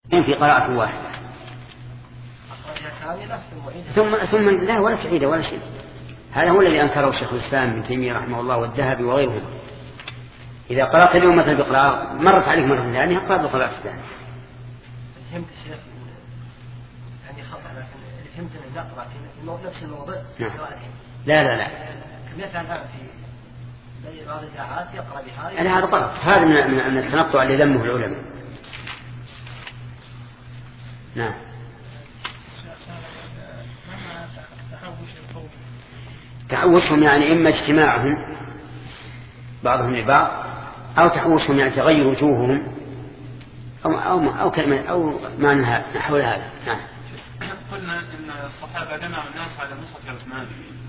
في قراءة واحدة ثم لا ولا تعيد ولا شيء. هذا هو الذي أنكره شيخ الإسلام ابن تيمية رحمه الله والذهبي وغيرهم. إذا قرأت اليوم مثلا بقراءة مرت عليك مرة ثانية اقرأ بقراءة ثانية. فهمت الشيخ يعني خطأ، لكن فهمت أن نقرأ في نفس الموضوع. لا كم يفعل هذا في بعض الإذاعات يقرأ بهذا. يعني هذا غلط، هذا من التنطع اللي ذمه العلماء. نعم. تحوشهم يعني إما اجتماعهم بعضهم لبعض أو تحوشهم يعني تغير وجوههم أو كلمة أو معنى نحو هذا. نعم. قلنا إن الصحابة جمعوا الناس على مصحف عثمان،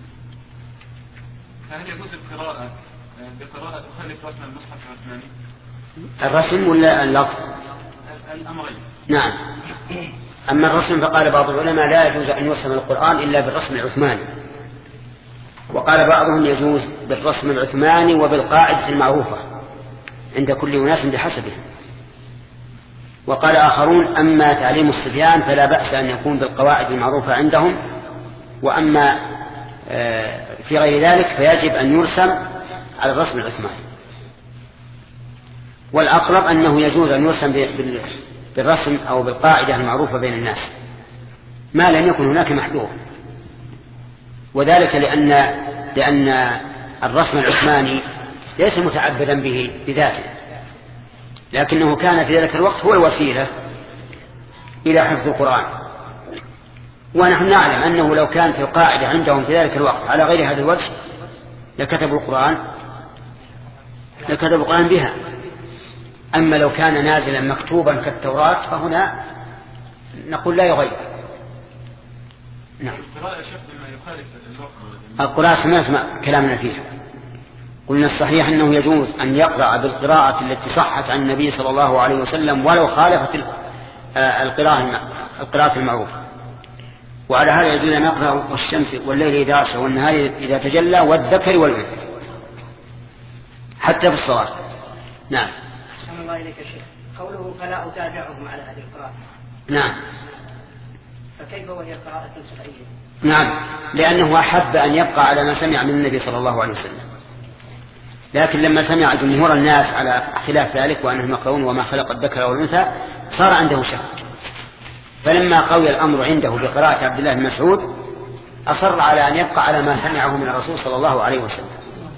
فهل يجوز القراءة بقراءة تخالف رسم المصحف العثماني؟ الرسم ولا اللفظ؟ الأمرين. نعم. أما الرسم فقال بعض العلماء لا يجوز أن يرسم القرآن إلا بالرسم العثماني، وقال بعضهم يجوز بالرسم العثماني وبالقاعدة المعروفة عند كل أناس بحسبه. وقال آخرون أما تعليم الصبيان فلا بأس أن يكون بالقواعد المعروفة عندهم، وأما في غير ذلك فيجب أن يرسم على الرسم العثماني. والأقرب أنه يجوز أن يرسم بالرسم أو بالقاعدة المعروفة بين الناس ما لم يكن هناك محذور، وذلك لأن الرسم العثماني ليس متعبدا به بذاته، لكنه كان في ذلك الوقت هو الوسيلة إلى حفظ القرآن. ونحن نعلم أنه لو كانت القاعدة عندهم في ذلك الوقت على غير هذا الوجه لكتبوا القرآن بها. أما لو كان نازلا مكتوبا كالتوراة فهنا نقول لا يغير. نعم. القراءة سمعت كلامنا فيها، قلنا الصحيح أنه يجوز أن يقرأ بالقراءة التي صحت عن النبي صلى الله عليه وسلم ولو خالفت القراءة المعروفة. وعلى هذا يجوز أن يقرأ والشمس والليل إذا عسى والنهار إذا تجلى والذكر والأنثى حتى في الصلاة. نعم. أحسن الله إليك شيخ. قوله فلا أتابعهم على هذه القراءة. نعم. فكيف وهي قراءة صحيحة؟ نعم، لأنه أحب أن يبقى على ما سمع من النبي صلى الله عليه وسلم، لكن لما سمع جمهور الناس على خلاف ذلك وأنهم يقرؤون وما خلق الذكر والأنثى صار عنده شك، فلما قوي الأمر عنده بقراءة عبد الله بن مسعود أصر على أن يبقى على ما سمعه من الرسول صلى الله عليه وسلم.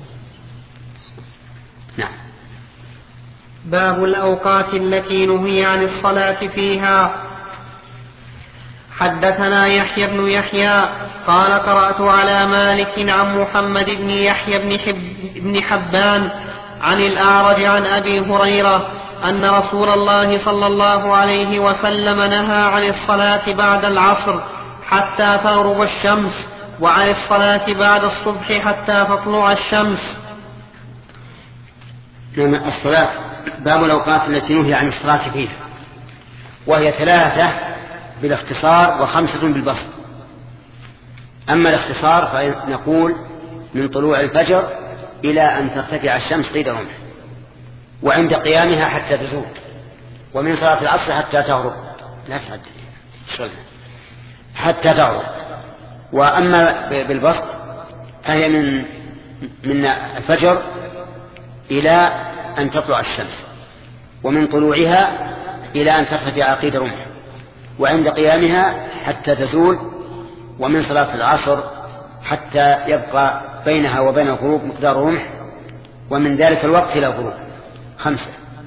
نعم. باب الأوقات التي نهي عن الصلاة فيها. حدثنا يحيى بن يحيى قال قرأت على مالك عن محمد بن يحيى بن حبان عن الأعرج عن أبي هريرة أن رسول الله صلى الله عليه وسلم نهى عن الصلاة بعد العصر حتى تغرب الشمس، وعن الصلاة بعد الصبح حتى تطلع الشمس. الصلاة باب الأوقات التي نهي عن الصلاة فيها، وهي 3 بالاختصار و5 بالبسط. أما الاختصار فنقول من طلوع الفجر إلى أن ترتفع الشمس قيد رمح، وعند قيامها حتى تزول، ومن صلاة العصر حتى تغرب لا تعد حتى تغرب. وأما بالبسط فهي من الفجر إلى أن تطلع الشمس، ومن طلوعها إلى أن ترتفع قيد رمح، وعند قيامها حتى تزول، ومن صلاة العصر حتى يبقى بينها وبين الغروب مقدار رمح، ومن ذلك الوقت إلى الغروب 5.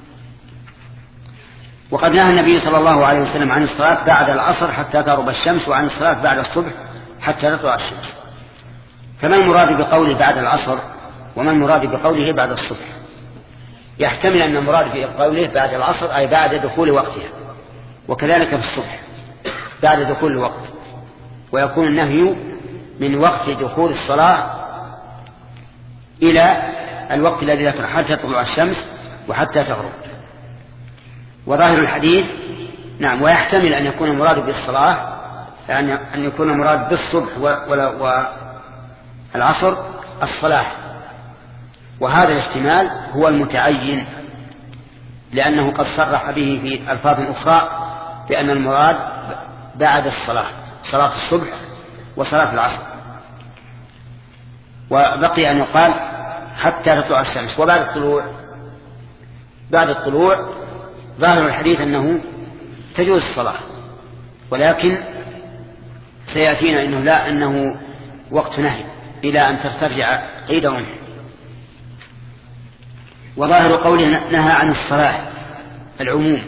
وقد نهى النبي صلى الله عليه وسلم عن الصلاة بعد العصر حتى تغرب الشمس، وعن الصلاة بعد الصبح حتى تطلع الشمس. فما المراد بقوله بعد العصر وما المراد بقوله بعد الصبح؟ يحتمل أن المراد بقوله بعد العصر أي بعد دخول وقتها، وكذلك في الصبح بعد دخول الوقت، ويكون النهي من وقت دخول الصلاة إلى الوقت الذي ذكر حتى تطلع الشمس وحتى تغرب. وظاهر الحديث نعم، ويحتمل أن يكون المراد بالصلاة يعني أن يكون المراد بالصبح والعصر الصلاة، وهذا الاحتمال هو المتعين، لأنه قد صرح به في ألفاظ أخرى بأن المراد بعد الصلاة، صلاة الصبح وصلاة العصر. وبقي أن يقال حتى تطلع الشمس. وبعد الطلوع ظاهر الحديث أنه تجوز الصلاة، ولكن سيأتينا إنه لا، أنه وقت نهي إلى أن ترتفع قيد رمح. وظاهر قوله نهى عن الصلاة العموم،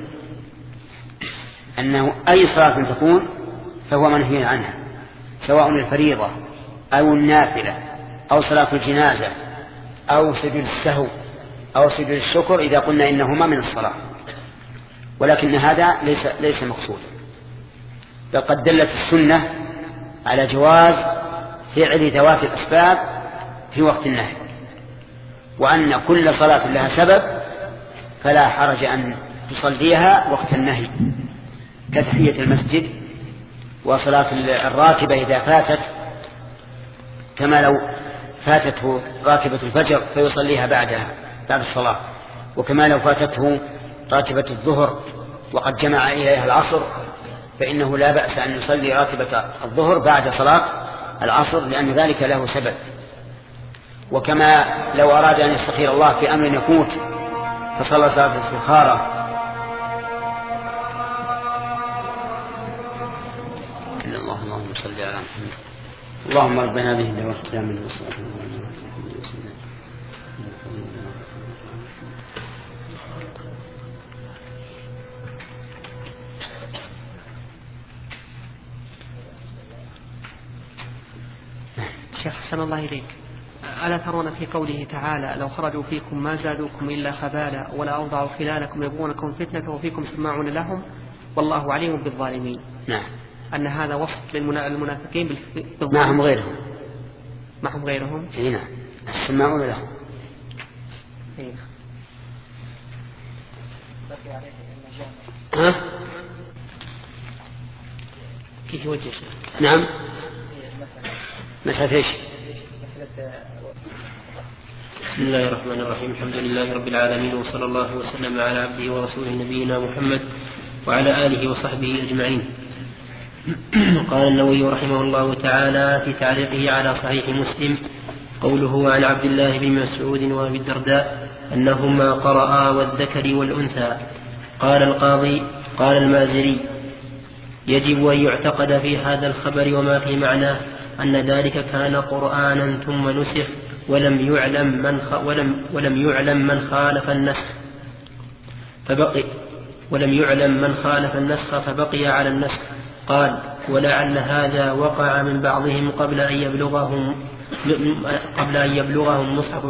أنه أي صلاة تكون فهو منهي عنها، سواء الفريضة أو النافلة أو صلاة الجنازة أو سجود السهو أو سجود الشكر، إذا قلنا إنهما من الصلاة. ولكن هذا ليس مقصود، بل قد دلت السنة على جواز فعل ذوات الأسباب في وقت النهي، وأن كل صلاة لها سبب فلا حرج أن تصليها وقت النهي، كتحية المسجد وصلاة الراتبة إذا فاتت، كما لو فاتته راتبة الفجر فيصليها بعد الصلاة، وكما لو فاتته راتبة الظهر وقد جمع إليها العصر فإنه لا بأس أن يصلي راتبة الظهر بعد صلاة العصر، لأن ذلك له سبب. وكما لو أراد أن يستخير الله في أمر يفوت فصلى صلاة الاستخارة، اللهم صل على محمد. اللهم ربنا هذه الدعوة التامة والصلاة شيخ حسن الله إليك، ألا ترون في قوله تعالى لو خرجوا فيكم ما زادوكم إلا خبالا ولا أوضعوا خلالكم يبغونكم فتنة وفيكم سماعون لهم والله عليم بالظالمين؟ نعم. أن هذا وصف للمنافقين بالظلم. معهم غيرهم. معهم غيرهم. إيه نعم، سماعون لهم. إيه. ها؟ كيف يوجه؟ نعم. مسألة إيش؟ بسم الله الرحمن الرحيم. الحمد لله رب العالمين، وصلى الله وسلم على عبده ورسوله نبينا محمد وعلى آله وصحبه أجمعين. قال النووي رحمه الله تعالى في تعليقه على صحيح مسلم قوله عن عبد الله بن مسعود وابي الدرداء أنهما قرأا والذكر والأنثى. قال القاضي قال المازري يجب أن يعتقد في هذا الخبر وما في معناه أن ذلك كان قرآنا ثم نسخ ولم يعلم من خالف النسخ فبقي على النسخ. قال ولعل هذا وقع من بعضهم قبل أن يبلغهم مصحف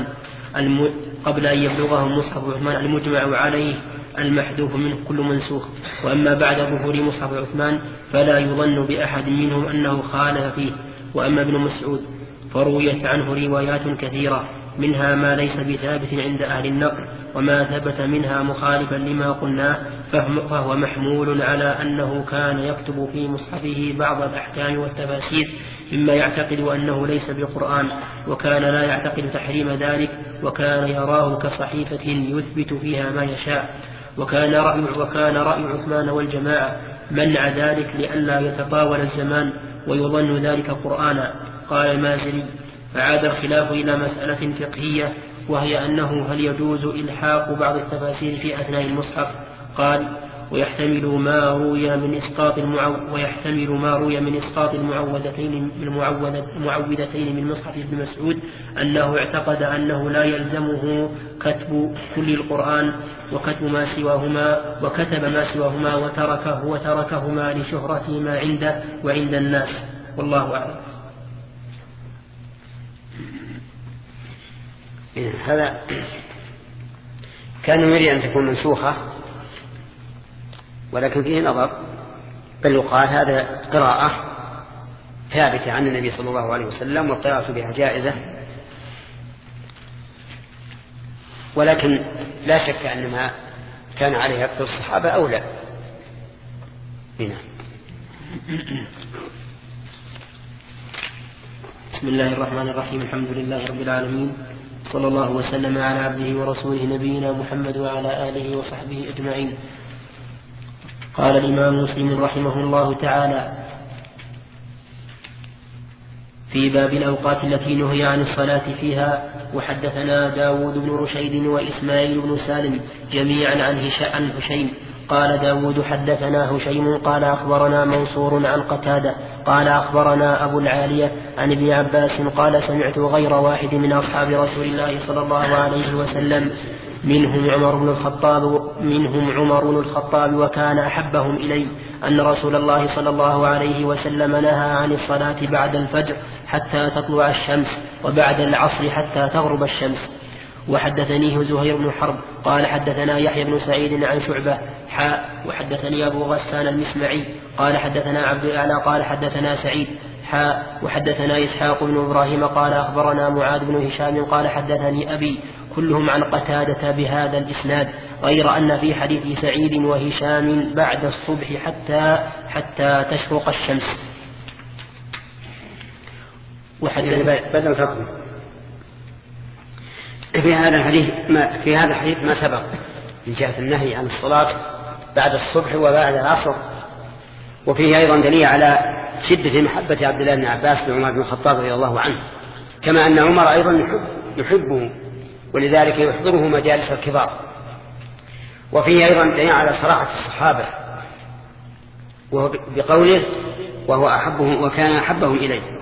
عثمان المجمع عليه المحذوف منه كل منسوخ. وأما بعد ظهور مصحف عثمان فلا يظن بأحد منهم أنه خالف فيه. وأما ابن مسعود فرويت عنه روايات كثيرة، منها ما ليس بثابت عند أهل النقل، وما ثبت منها مخالفا لما قلناه فهو محمول على أنه كان يكتب في مصحفه بعض الأحكام والتفاسير مما يعتقد أنه ليس بقرآن، وكان لا يعتقد تحريم ذلك، وكان يراه كصحيفة يثبت فيها ما يشاء. وكان رأي عثمان والجماعة منع ذلك لئلا يتطاول الزمان ويظن ذلك قرآنا. قال المازري فعاد الخلاف إلى مسألة فقهية، وهي أنه هل يجوز إلحاق بعض التفاسير في أثناء المصحف. قال ويحتمل ما روي من إسقاط المعوذتين من مصحف ابن مسعود أنه اعتقد أنه لا يلزمه كتب كل القرآن وكتب ما سواهما وتركهما لشهرة ما عنده وعند الناس، والله أعلم. هذا كان يريد أن تكون منسوخة، ولكن فيه نظر، بل يقال هذا قراءة ثابتة عن النبي صلى الله عليه وسلم والقراءة بها جائزة، ولكن لا شك أن ما كان عليه أكثر الصحابة أولى. هنا بسم الله الرحمن الرحيم. الحمد لله رب العالمين، صلى الله وسلم على عبده ورسوله نبينا محمد وعلى آله وصحبه أجمعين. قال الإمام مسلم رحمه الله تعالى في باب الأوقات التي نهي عن الصلاة فيها: وحدثنا داود بن رشيد وإسماعيل بن سالم جميعا عن هشيم قال داود حدثنا هشيم قال أخبرنا منصور عن قتادة قال أخبرنا أبو العالية عن ابن عباس قال سمعت غير واحد من أصحاب رسول الله صلى الله عليه وسلم منهم عمر بن الخطاب وكان أحبهم إلي أن رسول الله صلى الله عليه وسلم نهى عن الصلاة بعد الفجر حتى تطلع الشمس وبعد العصر حتى تغرب الشمس. وحدثنيه زهير بن حرب قال حدثنا يحيى بن سعيد عن شعبة وحدثني أبو غسان المسمعي قال حدثنا عبد الأعلى قال حدثنا سعيد وحدثنا إسحاق بن إبراهيم قال أخبرنا معاذ بن هشام قال حدثني أبي كلهم عن قتادة بهذا الإسناد غير أن في حديث سعيد وهشام بعد الصبح حتى تشرق الشمس. بدل الحكم في هذا الحديث ما سبق من جهة النهي عن الصلاة بعد الصبح وبعد العصر، وفيه أيضا دليل على شدة محبة عبد الله بن عباس لعمر بن الخطاب رضي الله عنه، كما أن عمر أيضا يحبه ولذلك يحضره مجالس الكبار. وفيه أيضا دليل على صراحة الصحابة بقوله وهو أحبه وكان أحبهم إليه.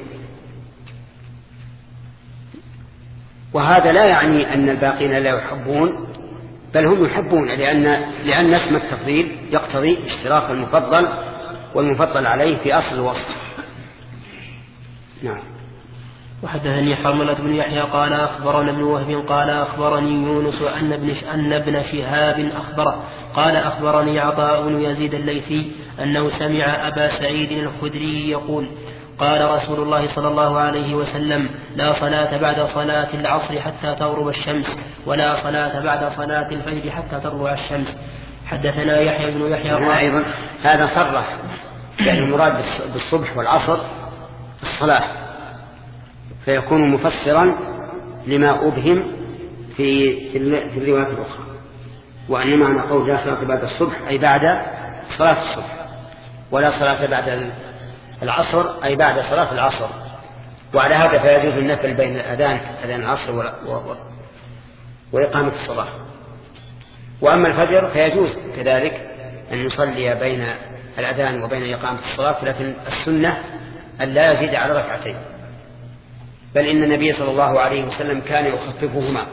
وهذا لا يعني أن الباقين لا يحبون، بل هم يحبون لأن اسم التفضيل يقتضي اشتراك المفضل والمفضل عليه في أصل الوصف. نعم. وحدثني حرملة بن يحيى قال أخبرنا ابن وهب قال أخبرني يونس أن ابن شهاب أخبره قال أخبرني عطاء بن يزيد الليثي أنه سمع أبا سعيد الخدري يقول قال رسول الله صلى الله عليه وسلم لا صلاة بعد صلاة العصر حتى تغرب الشمس ولا صلاة بعد صلاة الفجر حتى تطلع الشمس. حدثنا يحيى بن يحيى أيضا هذا صرح يعني المراد بالصبح والعصر الصلاة، فيكون مفسرا لما أبهم في الروايات الأخرى، وأن معنى قول لا صلاة بعد الصبح أي بعد صلاة الصبح، ولا صلاة بعد العصر أي بعد صلاة العصر. وعلى هذا فيجوز النفل بين أذان العصر وإقامة الصلاة. وأما الفجر فيجوز كذلك أن يصلي بين الأذان وبين إقامة الصلاة، لكن السنة أن لا يزيد على ركعتين، بل إن النبي صلى الله عليه وسلم كان يخففهما.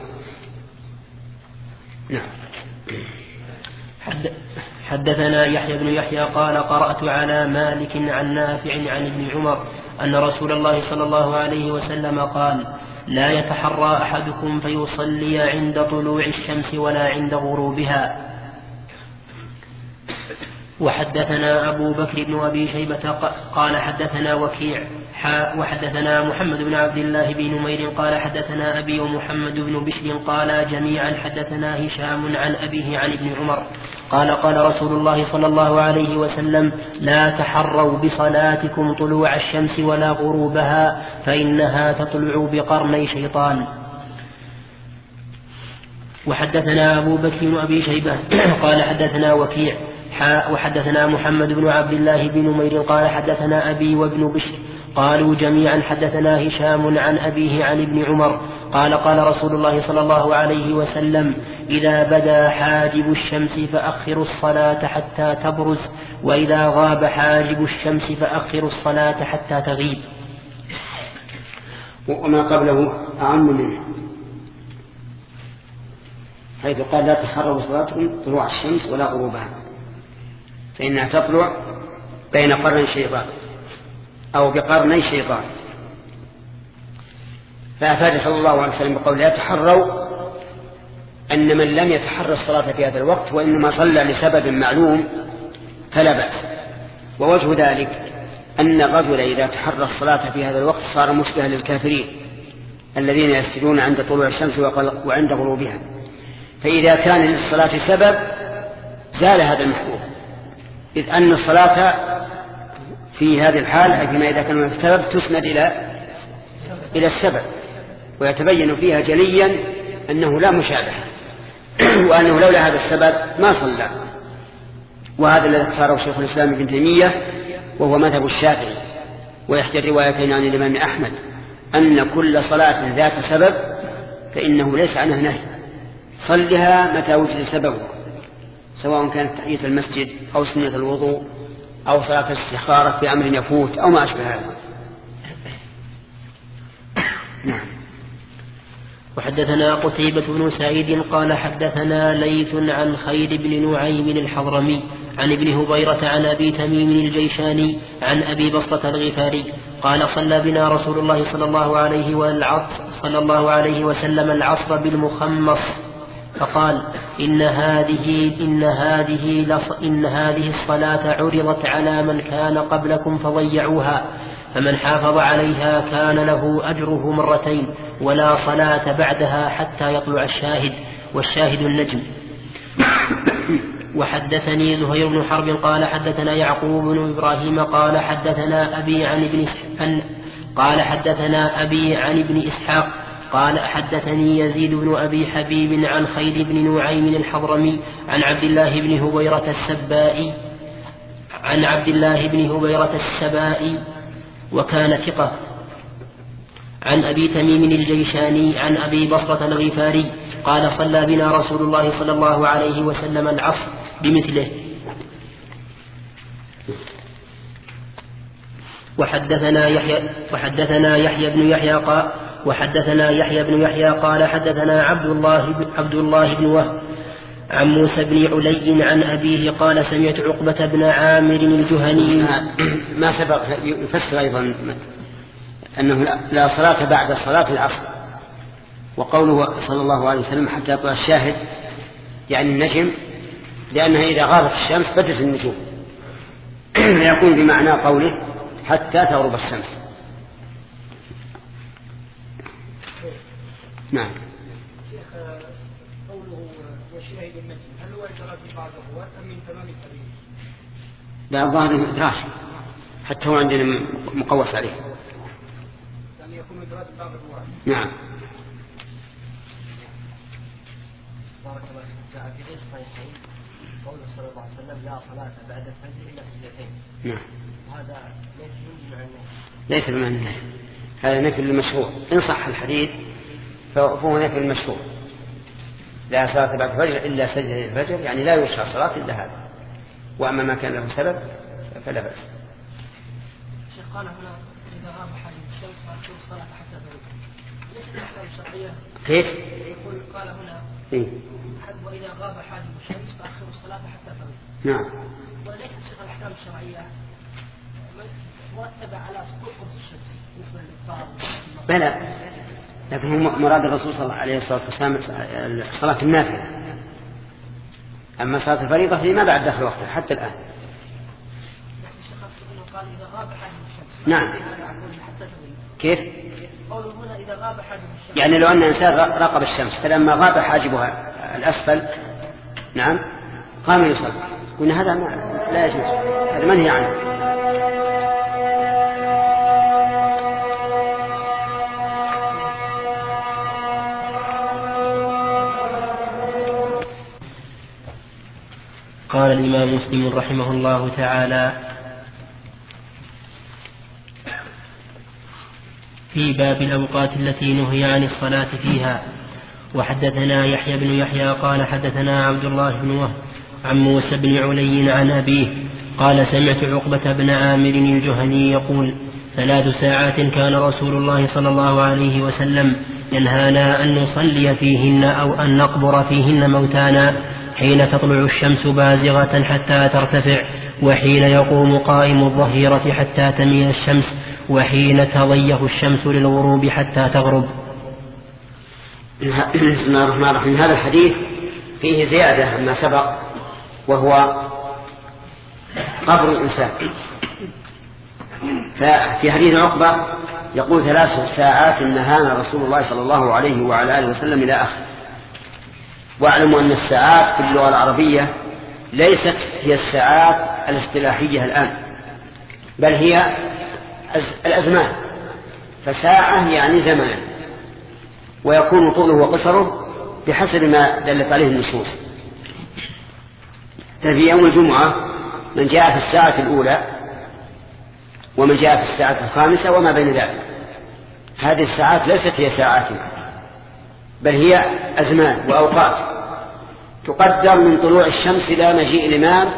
نعم. حدثنا يحيى بن يحيى قال قرأت على مالك عن نافع عن ابن عمر أن رسول الله صلى الله عليه وسلم قال لا يتحرى أحدكم فيصلي عند طلوع الشمس ولا عند غروبها. وحدثنا أبو بكر بن أبي شيبة قال حدثنا وكيع وحدثنا محمد بن عبد الله بن نمير قال حدثنا أبي ومحمد بن بشر قال جميعا حدثنا هشام عن أبيه عن ابن عمر قال رسول الله صلى الله عليه وسلم لا تحروا بصلاتكم طلوع الشمس ولا غروبها فإنها تطلع بقرني شيطان. وحدثنا أبو بكر بن أبي شيبة قال حدثنا وكيع وحدثنا محمد بن عبد الله بن نمير قال حدثنا أبي وابن بشر قالوا جميعا حدثنا هشام عن أبيه عن ابن عمر قال رسول الله صلى الله عليه وسلم إذا بدا حاجب الشمس فأخروا الصلاة حتى تبرز وإذا غاب حاجب الشمس فأخروا الصلاة حتى تغيب. وما قبله أعم منه، حيث قال لا تحروا صلاتكم طلوع الشمس ولا غروبها فإنها تطلع بين قرني شيطان أو بقرني شيطان. فأفاد صلى الله عليه وسلم بقول لا تحروا أن من لم يتحرى الصلاة في هذا الوقت وإنما صلى لسبب معلوم فلا بأس. ووجه ذلك أن الرجل إذا تحرى الصلاة في هذا الوقت صار مشبها للكافرين الذين يسجدون عند طلوع الشمس وعند غروبها، فإذا كان للصلاة سبب زال هذا المحظور، إذ أن الصلاة في هذه الحال أي فيما إذا كان السبب تسند إلى السبب، ويتبين فيها جليا أنه لا مشابهة وأنه لولا هذا السبب ما صلى. وهذا الذي اختاره شيخ الإسلام ابن تيمية وهو مذهب الشافعي. ويحتى الروايتين عن الإمام أحمد أن كل صلاة ذات سبب فإنه ليس عنها نهي، صلها متى وجد سببه، سواء كانت تحية المسجد أو سنة الوضوء أو صلاة الاستخارة في أمر يفوت أو ما أشبه هذا. نعم. وحدثنا قتيبة بن سعيد قال حدثنا ليث عن خير بن نعيم الحضرمي عن ابن هبيرة عن أبي تميم الجيشاني عن أبي بسطة الغفاري قال صلى بنا رسول الله صلى الله عليه وسلم العصر بالمخمص فقال إن هذه الصلاة عرضت على من كان قبلكم فضيعوها، فمن حافظ عليها كان له أجره مرتين ولا صلاة بعدها حتى يطلع الشاهد، والشاهد النجم. وحدثني زهير بن حرب قال حدثنا يعقوب بن إبراهيم قال حدثنا أبي عن ابن إسحاق قال حدثني يزيد بن أبي حبيب عن خير بن نعيم الحضرمي عن عبد الله بن هبيرة السبائي وكان ثقة عن أبي تميم الجيشاني عن أبي بصرة الغفاري قال صلى بنا رسول الله صلى الله عليه وسلم العصر بمثله. وحدثنا يحيى بن يحيى قال حدثنا عبد الله بن وهب عن موسى بن علي عن أبيه قال سمعت عقبة بن عامر الجهني. ما سبق يفسر أيضا أنه لا صلاة بعد صلاة العصر، وقوله صلى الله عليه وسلم حتى يطلع الشاهد يعني النجم، لأنها إذا غابت الشمس بدت النجوم، يكون بمعنى قوله حتى تغرب الشمس. نعم. شيخ قوله وشاهد النجم هل هو إدراك بعض الرواة أم من تمام التبيين؟ لا، الظاهر إدراك، حتى هو عندنا مقوس عليه. يعني يكون إدراك بعض الرواة. نعم. بارك الله فيك. جاء في غير الصحيحين قوله صلى الله عليه وسلم لا صلاة بعد الفجر إلا سجدتين. نعم. وهذا نفي بمعنى ليس بمعنى النهي، هذا نفي للمشروع. إن صح الحديث فهو نفي المشروع، لا صلاة بعد الفجر إلا سجدة الفجر، يعني لا يشرع صلاة إلا هذا. وأما ما كان له سبب فلا بأس. شيخ قال هنا إذا غاب حاجب الشمس فأخر الصلاة حتى تغرب، ليس الأحكام الشرعية كيف؟ يقول قال هنا وإذا غاب حاجب الشمس فأخر الصلاة حتى تغرب. نعم. وليست شيخ الأحكام الشرعية مرتبة على سقوط قرص الشمس بالنسبة للإفطار. بلى، لكن هو مراد الرسول صلى الله عليه وسلم صلاة النافلة، أما صلاة الفريضة فيما بعد داخل وقتها حتى الآن. قال إذا غاب حاجب الشمس. نعم. كيف؟ قوله هنا إذا غاب حاجب الشمس، يعني لو أن إنسان راقب الشمس فلما غاب حاجبها الأسفل نعم قام يصلي، وإن هذا لا يجوز، هذا منهي عنه. قال الإمام مسلم رحمه الله تعالى في باب الأوقات التي نهي عن الصلاة فيها. وحدثنا يحيى بن يحيى قال حدثنا عبد الله بن وهب عن موسى بن علي عن أبيه قال سمعت عقبة بن عامر الجهني يقول 3 ساعات كان رسول الله صلى الله عليه وسلم ينهانا أن نصلي فيهن أو أن نقبر فيهن موتانا، حين تطلع الشمس بازغة حتى ترتفع، وحين يقوم قائم الظهيرة حتى تميل الشمس، وحين تضيه الشمس للغروب حتى تغرب. بسم الله الرحمن الرحيم. هذا الحديث فيه زيادة عما سبق، وهو قبر الإنسان. ففي حديث عقبة يقول 3 ساعات نهانا رسول الله صلى الله عليه وعلى آله وسلم إلى آخر. واعلموا أن الساعات في اللغة العربية ليست هي الساعات الاصطلاحية الآن، بل هي الأزمان. فساعة يعني زمان، ويكون طوله وقصره بحسب ما دلت عليه النصوص. ففي يوم الجمعة من جاء في الساعة الأولى ومن جاء في الساعة الخامسة وما بين ذلك. هذه الساعات ليست هي ساعات، بل هي أزمان وأوقات تقدر من طلوع الشمس إلى مجيء الإمام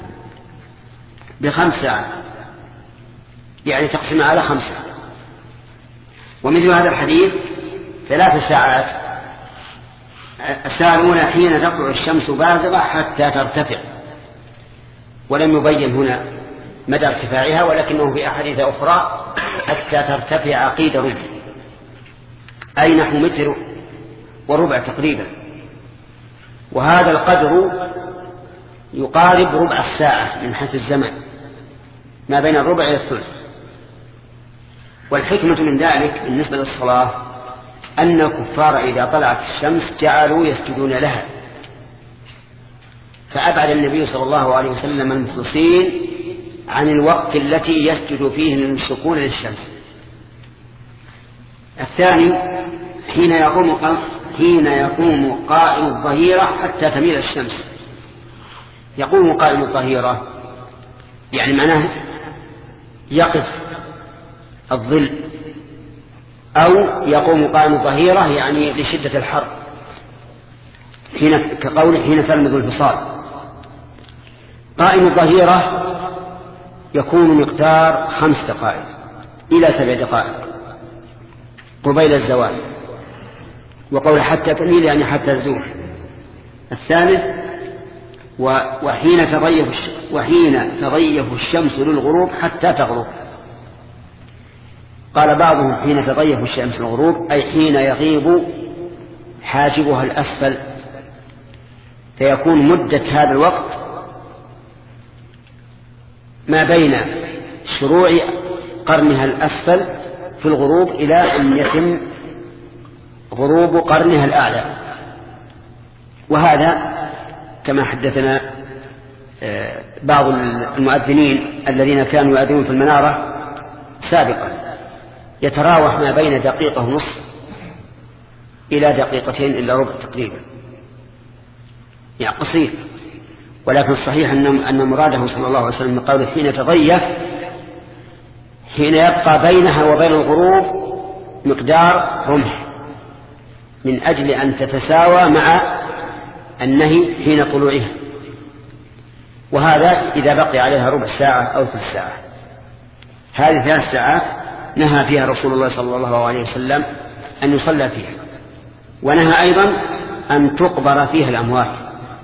ب5 ساعات، يعني تقسم على 5. ومثل هذا الحديث 3 ساعات. الساعة الأولى حين تطلع الشمس بازغة حتى ترتفع، ولم يبين هنا مدى ارتفاعها، ولكنه في أحاديث أخرى حتى ترتفع قيد ربع، أي نحو 1.25 متر تقريبا. وهذا القدر يقارب ربع الساعة من حيث الزمن، ما بين الربع إلى الثلث. والحكمة من ذلك بالنسبة للصلاة أن الكفار إذا طلعت الشمس جعلوا يسجدون لها، فأبعد النبي صلى الله عليه وسلم المخلصين عن الوقت التي يسجد فيه المشركون للشمس. الثاني حين يقوم قائم الظهيرة حتى تميل الشمس. يقوم قائم الظهيرة يعني معناه يقف الظل، أو يقوم قائم الظهيرة يعني لشدة الحر، كقوله حين تلمذ الفصال. قائم الظهيرة يكون مقدار 5 دقائق إلى 7 دقائق قبيل الزوال، وقول حتى تميل يعني حتى تزول. الثالث وحين تضيف الشمس للغروب حتى تغرب. قال بعضهم حين تضيف الشمس للغروب أي حين يغيب حاجبها الأسفل، فيكون مدة هذا الوقت ما بين شروع قرنها الأسفل في الغروب إلى أن يتم غروب قرنها الأعلى. وهذا كما حدثنا بعض المؤذنين الذين كانوا يؤذنون في المنارة سابقا، يتراوح ما بين 1.5 دقيقة إلى 2 دقيقتين إلا ربع تقريبا، يعني قصير. ولكن الصحيح أن مراده صلى الله عليه وسلم قوله حين تضيف، حين يبقى بينها وبين الغروب مقدار رمح، من أجل أن تتساوى مع النهي حين طلوعها. وهذا إذا بقي عليها ربع ساعة أو 3 ساعة. هذه 3 ساعات نهى فيها رسول الله صلى الله عليه وسلم أن يصلى فيها، ونهى أيضا أن تقبر فيها الأموات،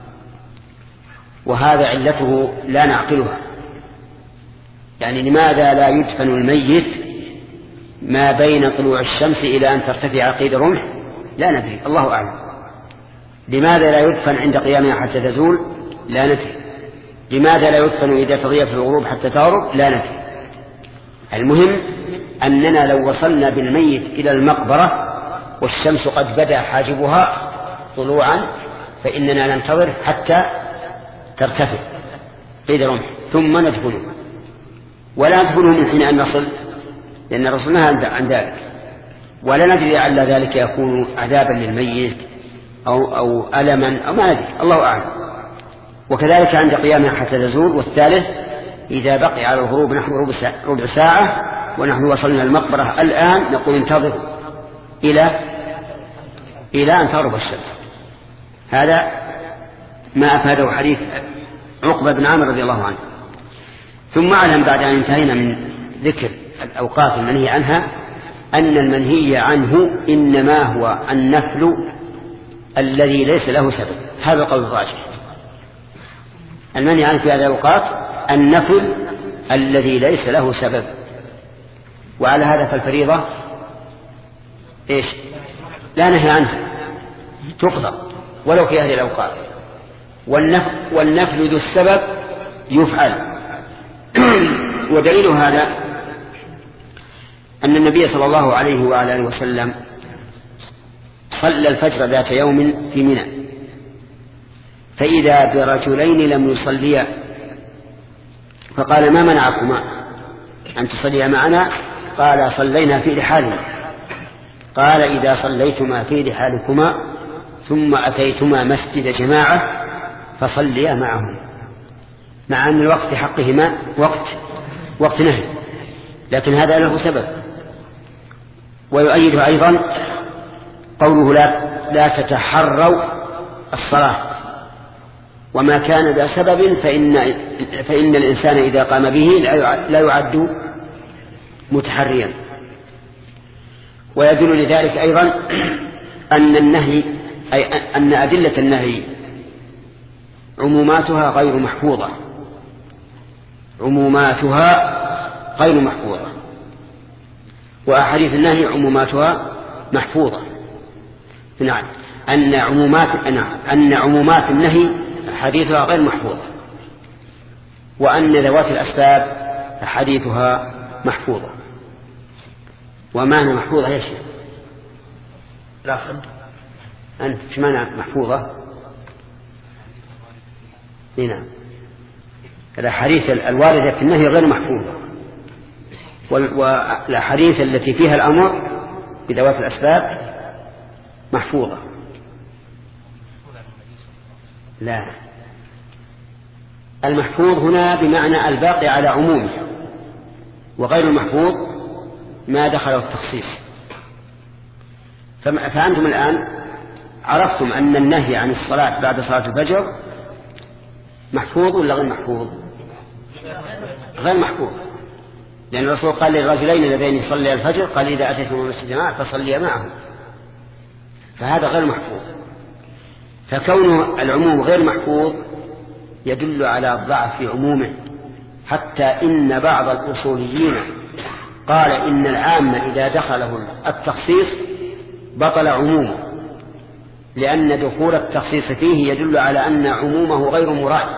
وهذا علته لا نعقلها. يعني لماذا لا يدفن الميت ما بين طلوع الشمس إلى أن ترتفع قيد رمح؟ لا ندري، الله أعلم. لماذا لا يدفن عند قيامها حتى تزول؟ لا ندري. لماذا لا يدفن إذا تضيف الغروب حتى تغرب؟ لا ندري. المهم أننا لو وصلنا بالميت إلى المقبرة والشمس قد بدا حاجبها طلوعا، فإننا ننتظر حتى ترتفع قيد رمح ثم ندفنه، ولا ندفنه من حين أن نصل، لأن الرسول نهى عن ذلك. ولا ندري لعل ذلك يكون عذابا للميت أو ألما أو ما ندري، الله أعلم. وكذلك عند قيامها حتى تزول. والثالث إذا بقي على الغروب نحن ربع ساعة ونحن وصلنا المقبرة الآن، نقول انتظر إلى أن تغرب الشمس. هذا ما أفاده حديث عقبة بن عامر رضي الله عنه. ثم أعلم بعد أن انتهينا من ذكر الأوقات المنهي عنها أن المنهي عنه إنما هو النفل الذي ليس له سبب. هذا القول الراجح. المنهي عنه في هذه الأوقات النفل الذي ليس له سبب. وعلى هذا فالفريضة إيش؟ لا نهي عنها، تقضى ولو في هذه الأوقات. والنفل ذو السبب يفعل. ودليل هذا أن النبي صلى الله عليه وآله وسلم صلى الفجر ذات يوم في منى، فإذا برجلين لم يصليا، فقال ما منعكما أن تصليا معنا؟ قال صلينا في رحالنا. قال إذا صليتما في رحالكما ثم أتيتما مسجد جماعة فصليا معهم. مع أن الوقت في حقهما وقت نهي، لكن هذا له سبب. ويؤيد أيضا قوله لا تتحروا الصلاة، وما كان ذا سبب فإن الإنسان إذا قام به لا يعد متحريا. ويدل لذلك أيضا أن النهي أن أدلة النهي عموماتها غير محفوظة، وأحاديث النهي عموماتها محفوظة. نعم، أن عمومات النهي حديثها غير محفوظة، وأن ذوات الأسباب حديثها محفوظة. ومعنى محفوظة ايش؟ لا أنت ايش معنى محفوظة؟ نعم، الأحاديث الواردة في النهي غير محفوظة، والأحاديث التي فيها الأمر بذوات الأسباب محفوظة. لا، المحفوظ هنا بمعنى الباقي على عمومه، وغير المحفوظ ما دخل التخصيص. فأنتم الآن عرفتم أن النهي عن الصلاة بعد صلاة الفجر محفوظ ولا غير محفوظ؟ غير محفوظ، لأن الرسول قال للرجلين اللذين يصلي الفجر قال إذا أتيتم المسجد جماعة فصلي معهم، فهذا غير محفوظ. فكون العموم غير محفوظ يدل على ضعف عمومه، حتى إن بعض الأصوليين قال إن العام إذا دخله التخصيص بطل عمومه، لأن دخول التخصيص فيه يدل على أن عمومه غير مراد،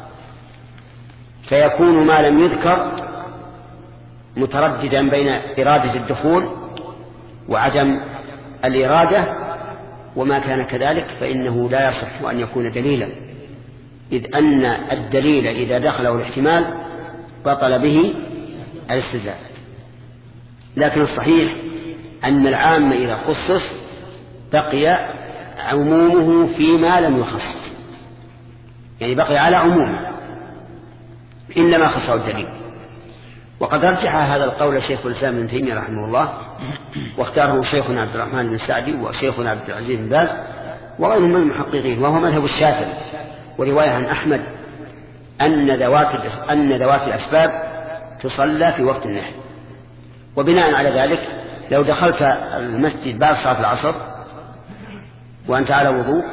فيكون ما لم يذكر مترددا بين إرادة الدخول وعدم الإرادة، وما كان كذلك فإنه لا يصح أن يكون دليلا، إذ أن الدليل إذا دخله الاحتمال بطل به الاستدلال. لكن الصحيح أن العام إذا خصص بقي عمومه فيما لم يخصص، يعني بقي على عمومه إنما خصه الدليل. وقد رجح هذا القول شيخ الإسلام ابن تيمية رحمه الله، واختاره شيخنا عبد الرحمن بن سعدي وشيخنا عبد العزيز بن باز وغيرهم من المحققين، وهو مذهب الشافعي، ورواية عن أحمد أن ذوات الأسباب تصلى في وقت النهي. وبناء على ذلك لو دخلت المسجد بعد صلاة العصر وأنت على وضوء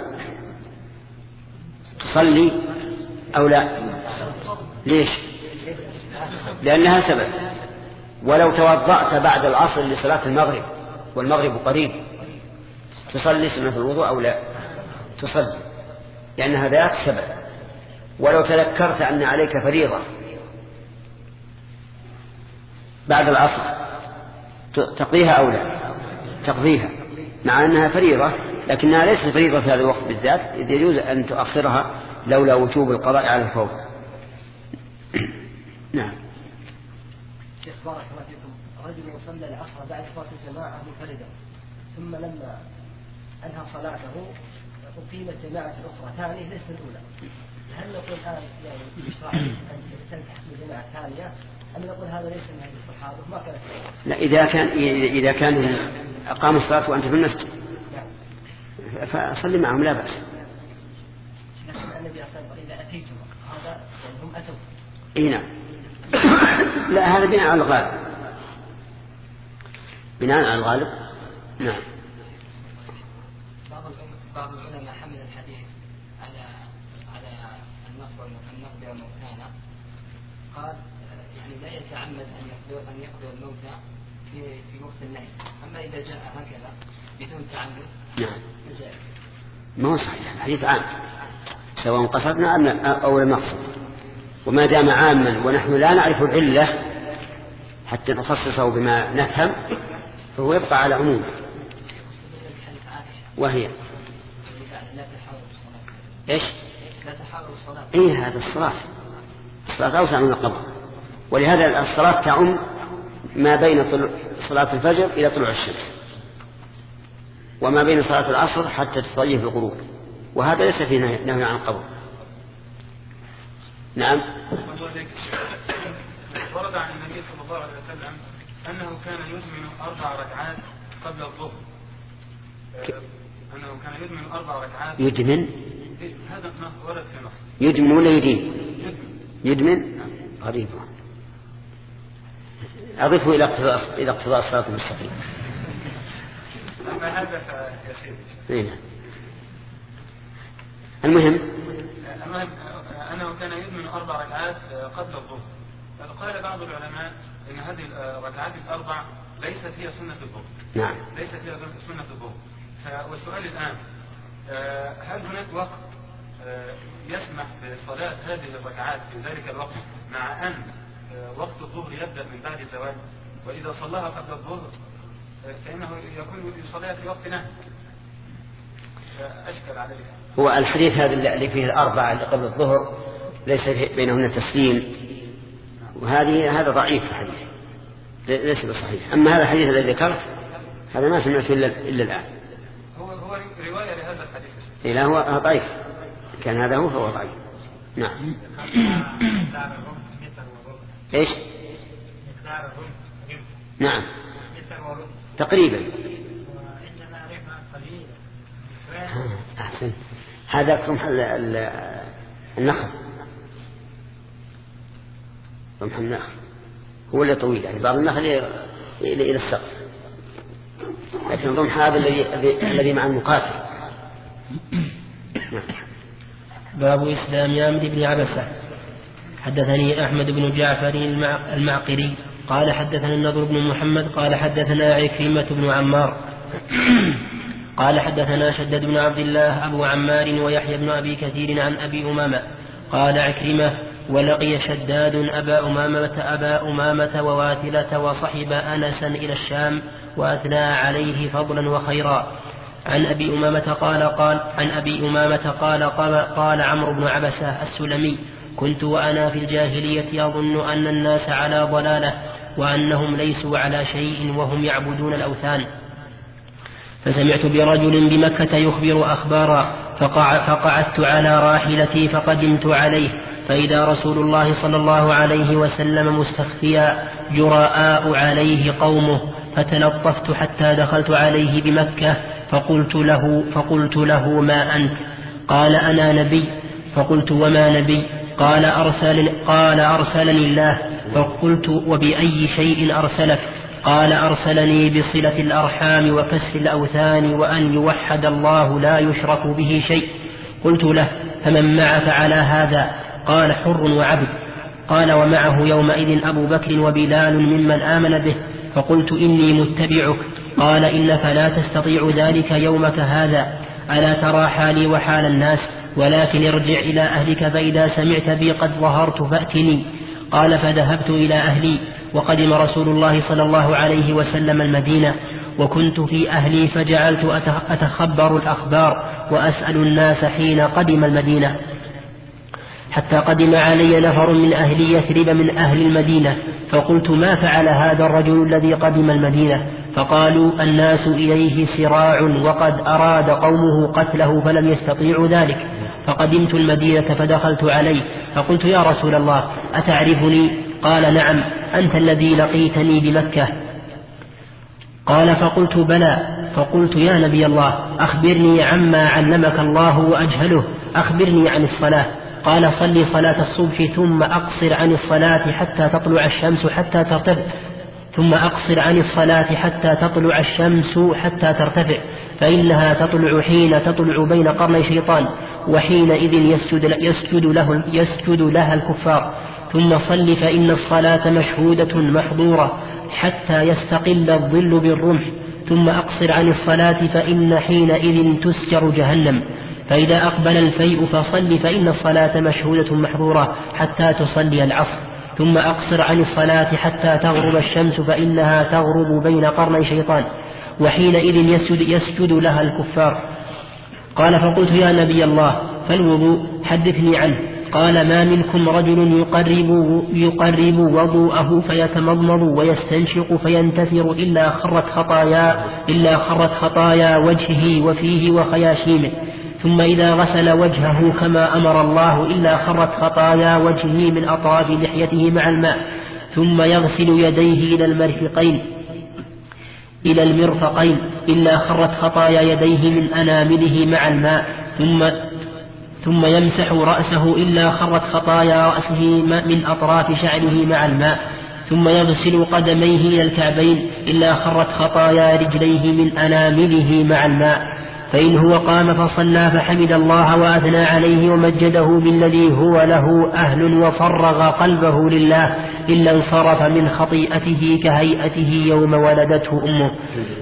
تصلي أو لا؟ ليش؟ لأنها سبب. ولو توضأت بعد العصر لصلاة المغرب والمغرب قريب تصلي سنة الوضوء أو لا؟ تصلي، لأنها ذات سبب. ولو تذكرت أن عليك فريضة بعد العصر تقضيها أو لا؟ تقضيها، مع أنها فريضة لكنها ليست فريضة في هذا الوقت بالذات، إذ يجوز أن تؤخرها لولا وجوب القضاء على الفور. نعم. شيخ بارك الله فيكم، رجل صلى العصر بعد صلاة الجماعة منفردا، ثم لما أنهى صلاته أقيمت جماعة أخرى ثانية ليست الأولى، هل نقول الآن يعني يشرع أن تلتحق بالجماعة الثانية، أم نقول هذا ليس من هذه الصحابة ما كانت؟ لا، إذا كان أقاموا الصلاة وأنت في المسجد فصلي معهم لا بأس. لكن النبي قال إذا أتيتم هذا يعني هم أتوا. إيه نعم. لا، هذا بناء على الغالب، بناء على الغالب. نعم. بعض العلماء حمل الحديث على النقل والموتانا، قال يعني لا يتعمد أن يقضي الموتى في وقت النهي، أما إذا جاء هكذا بدون تعمد نعم ما هو صحيح، الحديث عام سواء قصدنا أو لم نقصد، وما دام عاما ونحن لا نعرف العلة حتى نخصصه بما نفهم فهو يبقى على عمومه. وهي ايش؟ لا تحاول الصلاة. ايه هذا الصلاة أوسع من القبر، ولهذا الصلاة تعم ما بين صلاة الفجر إلى طلوع الشمس، وما بين صلاة العصر حتى تطيب الغروب، وهذا ليس فيه نهي عن القبر. نعم. ورد عن النبي صلى الله عليه وسلم أنه كان يزمن 4 ركعات قبل الظهر. أنه كان يدمن 4 ركعات. يدمن؟ هذا ورد في نص. يدمن ولا يدين؟ يدمن. غريب. أضفه إلى اقتضاء الصراط المستقيم. أما هذا فيسير. المهم أنه كان يدمن 4 ركعات قبل الظهر. قال بعض العلماء إن هذه الركعات ال4 ليست هي سنة الظهر. نعم. ليست هي سنة الظهر. والسؤال الآن هل هناك وقت يسمح بصلاة هذه الركعات في ذلك الوقت مع أن وقت الظهر يبدأ من بعد الزوال، وإذا صلاها قبل الظهر فإنه يكون يصليها في وقت نهي. فأشكل عليه. هو الحديث هذا اللي فيه 4 اللي قبل الظهر ليس بينهن تسليم، هذا ضعيف الحديث ليس بصحيح. أما هذا الحديث الذي ذكرت هذا ما سمعته إلا الآن. هو رواية لهذا الحديث. لا هو ضعيف. كان هذا هو فهو ضعيف. نعم. ايش؟ نعم تقريبا. أحسن. هذا رمح النخل. رمح النخل هو اللي طويل، يعني بعض النخل إلى السقف، لكن رمح هذا الذي مع المقاتل. باب إسلام عمرو بن عبسة. حدثني أحمد بن جعفر المعقري قال حدثنا النضر بن محمد قال حدثنا عكرمة بن عمار قال حدثنا شداد بن عبد الله أبو عمار ويحيى بن أبي كثير عن أبي أمامة قال عكرمة ولقي شداد أبا أمامة وواثلة وصحب أنسا إلى الشام وأثنى عليه فضلا وخيرا. عن أبي أمامة قال عمرو بن عبسة السلمي كنت وأنا في الجاهلية أظن أن الناس على ضلالة وأنهم ليسوا على شيء وهم يعبدون الأوثان، فسمعت برجل بمكة يخبر أخبارا فقعدت على راحلتي فقدمت عليه فإذا رسول الله صلى الله عليه وسلم مستخفيا جراء عليه قومه، فتلطفت حتى دخلت عليه بمكة فقلت له ما أنت؟ قال أنا نبي. فقلت وما نبي؟ قال أرسلني الله. فقلت وبأي شيء أرسلك؟ قال أرسلني بصلة الأرحام وكسر الأوثان وأن يوحد الله لا يشرك به شيء. قلت له فمن معك على هذا؟ قال حر وعبد. قال ومعه يومئذ أبو بكر وبلال ممن آمن به. فقلت إني متبعك. قال إنك لا تستطيع ذلك يومك هذا، ألا ترى حالي وحال الناس؟ ولكن ارجع إلى أهلك فإذا سمعت بي قد ظهرت فأتني. قال فذهبت إلى أهلي وقدم رسول الله صلى الله عليه وسلم المدينة وكنت في أهلي فجعلت أتخبر الأخبار وأسأل الناس حين قدم المدينة، حتى قدم علي نفر من أهل يثرب من أهل المدينة فقلت ما فعل هذا الرجل الذي قدم المدينة؟ فقالوا الناس إليه سراع وقد أراد قومه قتله فلم يستطيعوا ذلك. فقدمت المدينة فدخلت عليه فقلت يا رسول الله أتعرفني؟ قال نعم أنت الذي لقيتني بمكة. قال فقلت بلى. فقلت يا نبي الله أخبرني عما علمك الله وأجهله، أخبرني عن الصلاة. قال صلي صلاة الصبح ثم أقصر عن الصلاة حتى تطلع الشمس حتى ترتفع، ثم أقصر عن الصلاة حتى تطلع الشمس حتى ترتفع، فإنها تطلع حين تطلع بين قرني شيطان، وحينئذ يسجد لها الكفار. ثم صل فإن الصلاة مشهودة محظورة حتى يستقل الظل بالرمح. ثم أقصر عن الصلاة فإن حينئذ تسجر جهنم. فإذا أقبل الفيء فصل فإن الصلاة مشهودة محظورة حتى تصلي العصر. ثم أقصر عن الصلاة حتى تغرب الشمس فإنها تغرب بين قرني شيطان، وحينئذ يسجد لها الكفار. قال فقلت يا نبي الله فالوضوء حدثني عنه. قال ما منكم رجل يقرب وضوءه فيتمضمض ويستنشق فينتثر إلا خرت خطايا وجهه وفيه وخياشيمه. ثم إذا غسل وجهه كما أمر الله إلا خرت خطايا وجهه من أطراف لحيته مع الماء، ثم يغسل يديه إلى المرفقين إلا خرت خطايا يديه من أنامله مع الماء، ثم يمسح رأسه إلا خرت خطايا رأسه من أطراف شعره مع الماء، ثم يغسل قدميه إلى الكعبين إلا خرت خطايا رجليه من أنامله مع الماء. فإن هو قام فصلى فحمد الله وأثنى عليه ومجده بالذي هو له أهل وفرغ قلبه لله إلا انصرف من خطيئته كهيئته يوم ولدته أمه.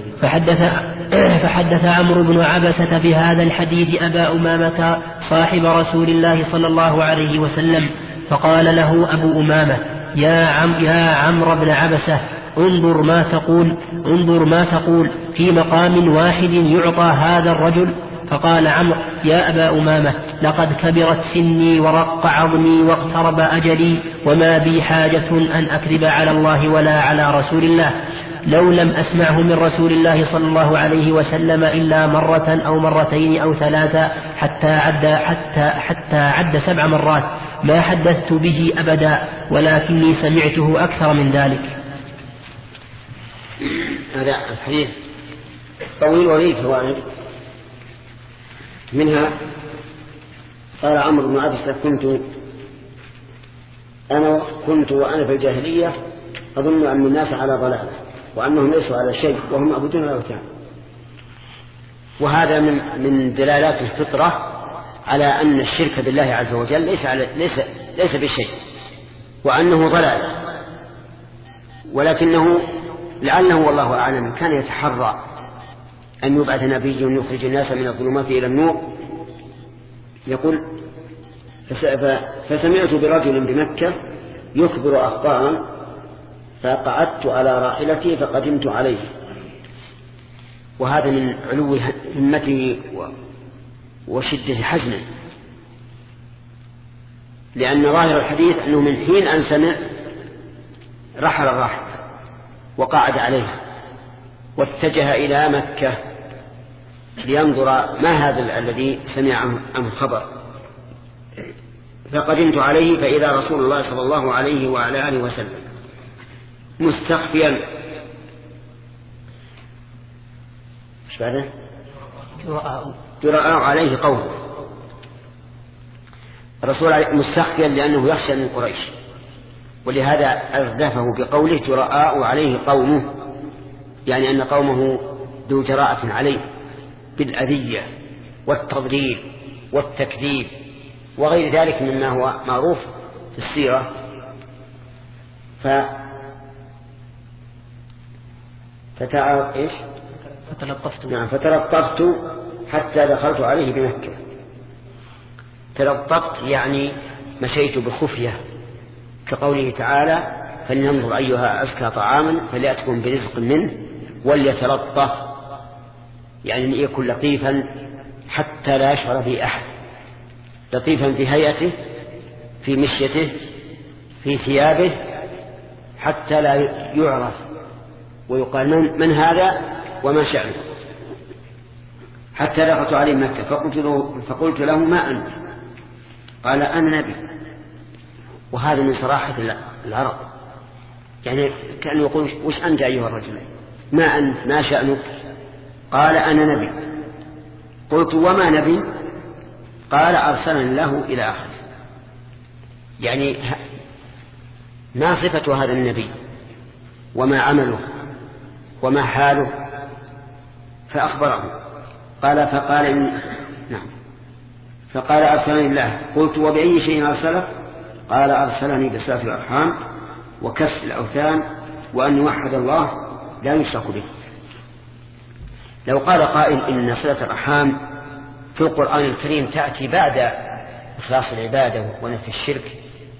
فحدث عمرو بن عبسة في هذا الحديث أبا أمامة صاحب رسول الله صلى الله عليه وسلم، فقال له أبو أمامة: يا عمرو بن عبسة، انظر ما تقول في مقام واحد يعطى هذا الرجل. فقال عمرو: يا أبا أمامة، لقد كبرت سني ورق عظمي واقترب أجلي، وما بي حاجة أن أكذب على الله ولا على رسول الله، لو لم أسمعه من رسول الله صلى الله عليه وسلم إلا مرة أو مرتين أو ثلاثة حتى عد 7 مرات ما حدثت به أبدا، ولكني سمعته أكثر من ذلك. هذا الحديث طويل وليه فوائد، منها قال عمرو بن عبسة: كنت وأنا في الجاهلية أظن أن الناس على ضلالة وأنهم ليسوا على شيء وهم يعبدون الأوثان. وهذا من دلالات الفطرة على أن الشرك بالله عز وجل ليس بشيء، وأنه ضلال، ولكنه لعله والله أعلم كان يتحرى أن يبعث نبي يخرج الناس من الظلمات إلى النور. يقول: فسمعت برجل بمكة يخبر أخبارا فقعدت على راحلتي فقدمت عليه. وهذا من علو همته وشدة حزنه، لأن ظاهر الحديث أنه من حين أن سمع رحل الراحل وقعد عليها واتجه إلى مكة لينظر ما هذا الذي سمع عنه خبر. فقدمت عليه فإذا رسول الله صلى الله عليه وعلى آله وسلم مستخفيا جراء عليه قومه. الرسول مستخفيا لأنه يخشى من قريش، ولهذا أردفه بقوله جراء عليه قومه، يعني أن قومه ذو جراءة عليه بالأذية والتضليل والتكذيب وغير ذلك مما هو معروف في السيرة. فتلطفت حتى دخلت عليه بمكة. تلطفت يعني مشيت بخفية، كقوله تعالى: فلننظر أيها أزكى طعاما فليأتكم برزق منه وليتلطف، يعني يكون لطيفا حتى لا يشعر به أحد، لطيفا في هيئته، في مشيته، في ثيابه، حتى لا يعرف ويقال من هذا وما شأنه. حتى دخلت عليه مكة فقلت له: ما أنت؟ قال: أنا نبي. وهذا من صراحة العرب، يعني كأنه يقول: وش أنت أيها الرجل؟ ما أنت؟ ما شأنك؟ قال: أنا نبي. قلت: وما نبي؟ قال: أرسلني الله إلى آخره. يعني ما صفة هذا النبي وما عمله وما حاله، فأخبره. فقال: أرسلني الله. قلت: وبأي شيء أرسلك؟ قال: أرسلني بصلة الأرحام وكسر الأوثان وأن يوحد الله لا يشرك به. لو قال قائل إن صلة الأرحام في القرآن الكريم تأتي بعد إخلاص العبادة ونفي الشرك،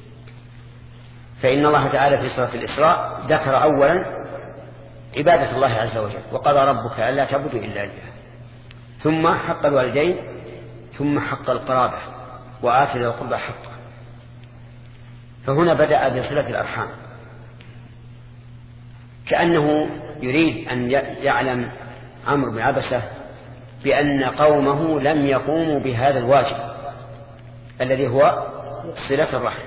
فإن الله تعالى في سورة الإسراء ذكر أولا عبادة الله عز وجل: وقضى ربك ألا تعبدوا إلا إياه، ثم حق الوالدين، ثم حق القرابة، وآتي ذي القربى حقه. فهنا بدأ بصلة الأرحام، كأنه يريد أن يعلم عمرو بن عبسة بأن قومه لم يقوموا بهذا الواجب الذي هو صلة الرحم.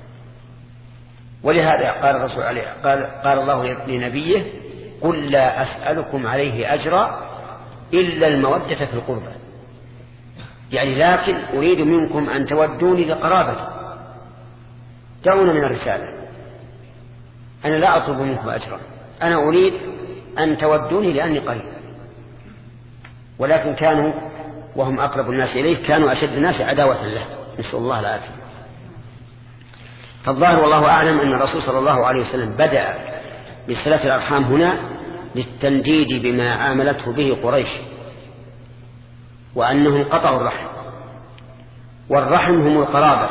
ولهذا قال الرسول عليه قال الله لنبيه قل لا أسألكم عليه أجرا إلا المودة في القربى، يعني لكن أريد منكم أن تودوني لقرابتي، دعونا من الرسالة، أنا لا أطلب منكم أجرا، أنا أريد أن تودوني لأني قريب. ولكن كانوا وهم أقرب الناس إليه كانوا أشد الناس عداوة له، نسأل الله العافية. فالظاهر والله أعلم أن الرسول صلى الله عليه وسلم بدأ بصلة الأرحام هنا للتنديد بما عاملته به قريش، وأنهم قطعوا الرحم، والرحم هم القرابة،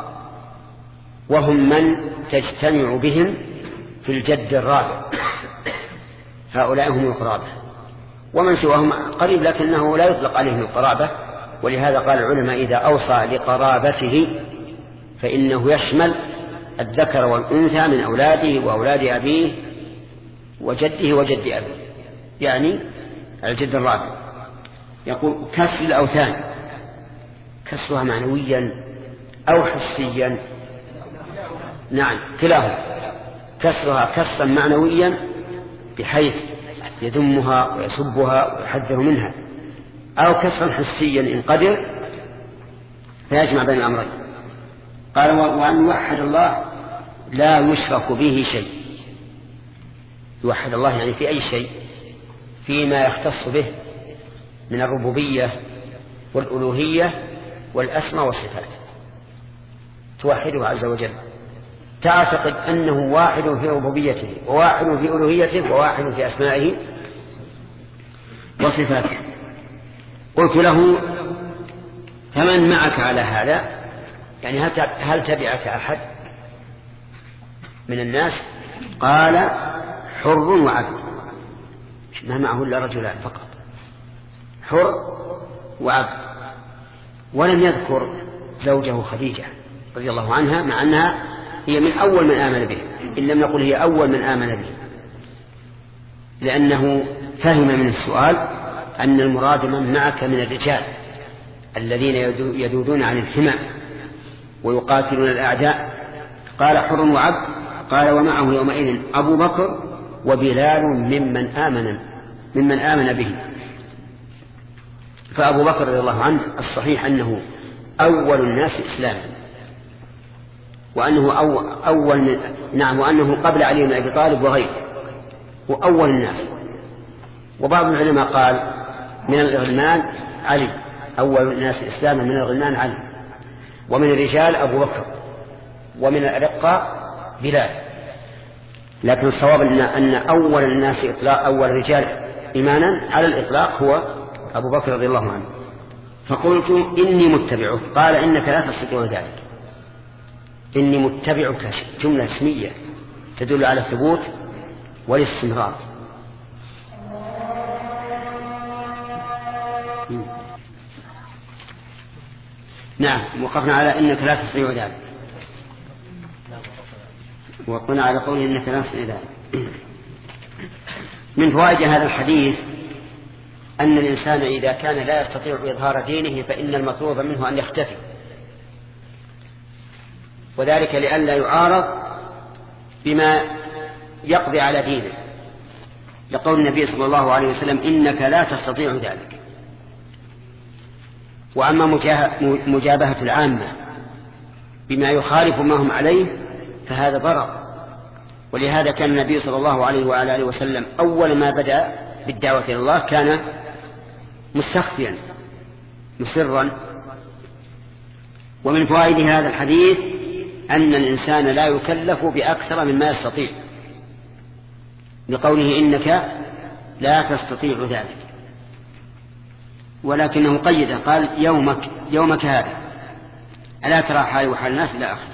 وهم من تجتمع بهم في الجد الرابع، هؤلاء هم القرابة، ومن سواهم قريب لكنه لا يطلق عليهم القرابة. ولهذا قال العلماء إذا أوصى لقرابته فإنه يشمل الذكر والأنثى من أولاده وأولاد أبيه وجده وجد أبيه، يعني الجد الرابع. يقول كسر الأوثان، كسرها معنويا أو حسيا؟ نعم كلاهما، كسرها كسرا معنويا بحيث يذمها ويسبها ويحذر منها، أو كسرا حسيا إن قدر فيجمع بين الأمرين. قال وأن يوحد الله لا يشرك به شيء. يوحد الله يعني في أي شيء، فيما يختص به من الربوبية والألوهية والأسماء والصفات، توحده عز وجل، تعتقد أنه واحد في ربوبيته وواحد في ألوهيته وواحد في أسمائه وصفاته. قلت له فمن معك على هذا؟ يعني هل تبعك أحد من الناس؟ قال حر وعبد، ما معه إلا رجلان فقط، حر وعبد، ولم يذكر زوجه خديجة رضي الله عنها، مع أنها هي من أول من آمن به، إن لم نقل هي أول من آمن به، لأنه فهم من السؤال أن المراد من معك من الرجال الذين يذودون عن الحمى ويقاتلون الأعداء. قال حر وعبد، قال ومعه يومئذ أبو بكر وبلال ممن آمن به. فأبو بكر رضي الله عنه الصحيح أنه أول الناس إسلاما، وأنه وأنه قبل علي بن أبي طالب وغيره هو أول الناس. وبعض العلماء قال من الغلمان علي، أول الناس إسلاما من الغلمان علي، ومن الرجال أبو بكر، ومن الأرقاء بلال. لكن الصواب أن أول الناس أول رجال إيمانا على الإطلاق هو أبو بكر رضي الله عنه. فقلت إني متبعه، قال إنك لا تستطيع ذلك. إني متبعك جملة اسمية تدل على الثبوت والاستمرار. نعم وقفنا على إنك لا تستطيع ذلك، وقفنا على قوله إنك لا تستطيع ذلك. من فوائد هذا الحديث أن الإنسان إذا كان لا يستطيع إظهار دينه فإن المطلوب منه أن يختفي، وذلك لئلا يعارض بما يقضي على دينه، لقول النبي صلى الله عليه وسلم إنك لا تستطيع ذلك. وأما مجابهة العامة بما يخالف ما هم عليه فهذا ضرر. ولهذا كان النبي صلى الله عليه وآله وسلم أول ما بدأ بالدعوة إلى الله كان مستخفيا مسرا. ومن فوائد هذا الحديث أن الإنسان لا يكلف بأكثر مما يستطيع، لقوله إنك لا تستطيع ذلك، ولكنه قيد قال يومك هذا، ألا ترى حالي وحال الناس إلى آخره.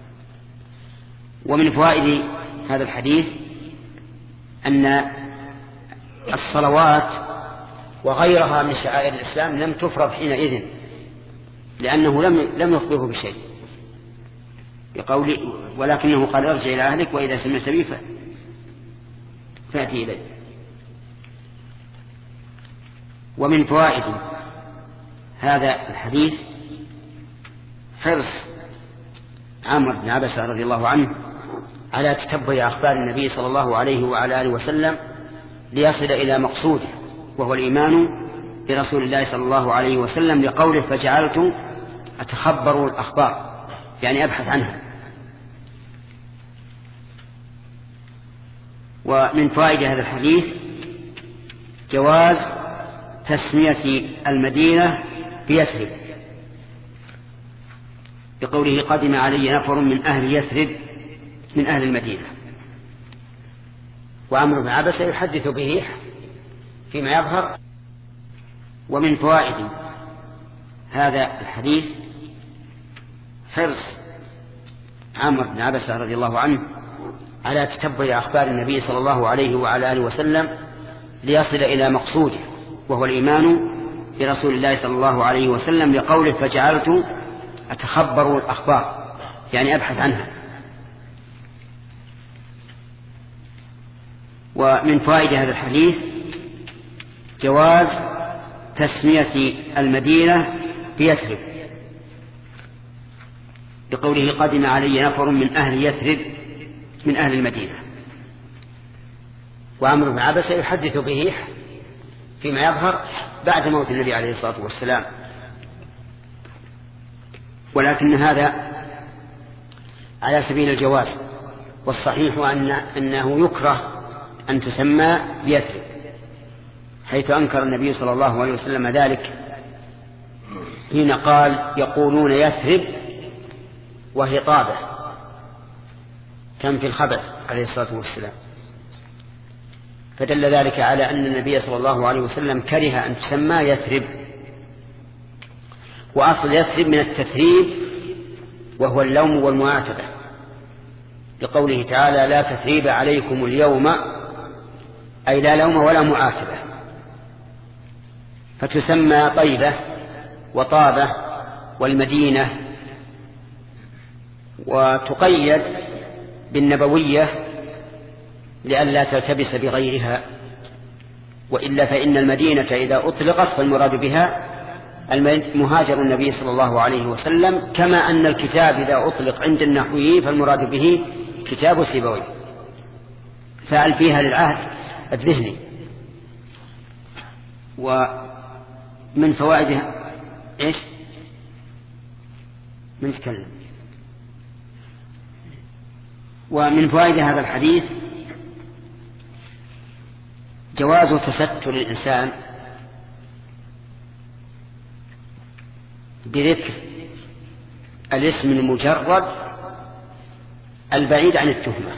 ومن فوائد هذا الحديث أن الصلوات وغيرها من شعائر الإسلام لم تفرض حينئذ، لأنه لم يخبره بشيء، بقوله ولكنه قال ارجع إلى أهلك وإذا سمعت بي فأتي إليه. ومن فوائد هذا الحديث حرص عمرو بن عبسة رضي الله عنه على تتبع أخبار النبي صلى الله عليه وعلى آله وسلم ليصل إلى مقصوده، وهو الإيمان برسول الله صلى الله عليه وسلم، لقوله فجعلت أتخبر الأخبار، يعني أبحث عنها. ومن فوائد هذا الحديث جواز تسمية المدينة بيثرب، بقوله قدم علي نفر من أهل يثرب من أهل المدينة، وعمرو بن عبسة يحدث به فيما يظهر. ومن فوائد هذا الحديث حرص عمرو بن عبسة رضي الله عنه على تتبع أخبار النبي صلى الله عليه وعلى آله وسلم ليصل إلى مقصوده، وهو الإيمان برسول الله صلى الله عليه وسلم، لقوله فجعلت أتخبر الأخبار، يعني أبحث عنها. ومن فوائد هذا الحديث جواز تسمية المدينة بيثرب، بقوله قدم علي نفر من أهل يثرب من أهل المدينة، وعمرو بن عبسة يحدث به فيما يظهر بعد موت النبي عليه الصلاة والسلام. ولكن هذا على سبيل الجواز، والصحيح أنه يكره أن تسمى بيثرب، حيث أنكر النبي صلى الله عليه وسلم ذلك حين قال يقولون يثرب وهي طابة، كان في الخبث عليه الصلاة والسلام. فدل ذلك على أن النبي صلى الله عليه وسلم كره أن تسمى يثرب. وأصل يثرب من التثريب، وهو اللوم والمعاتبة، لقوله تعالى لا تثريب عليكم اليوم، أي لا لوم ولا معاتبة. فتسمى طيبة وطابة والمدينة، وتقيد بالنبوية لئلا تلتبس بغيرها، وإلا فإن المدينة إذا أطلقت فالمراد بها مهاجر النبي صلى الله عليه وسلم، كما أن الكتاب إذا أطلق عند النحويين فالمراد به كتاب سيبويه، فعل فيها للعهد الذهني. ومن فوائدها إيش؟ من تكلم. ومن فوائد هذا الحديث جواز تستر الإنسان بذكر الاسم المجرد البعيد عن التهمة،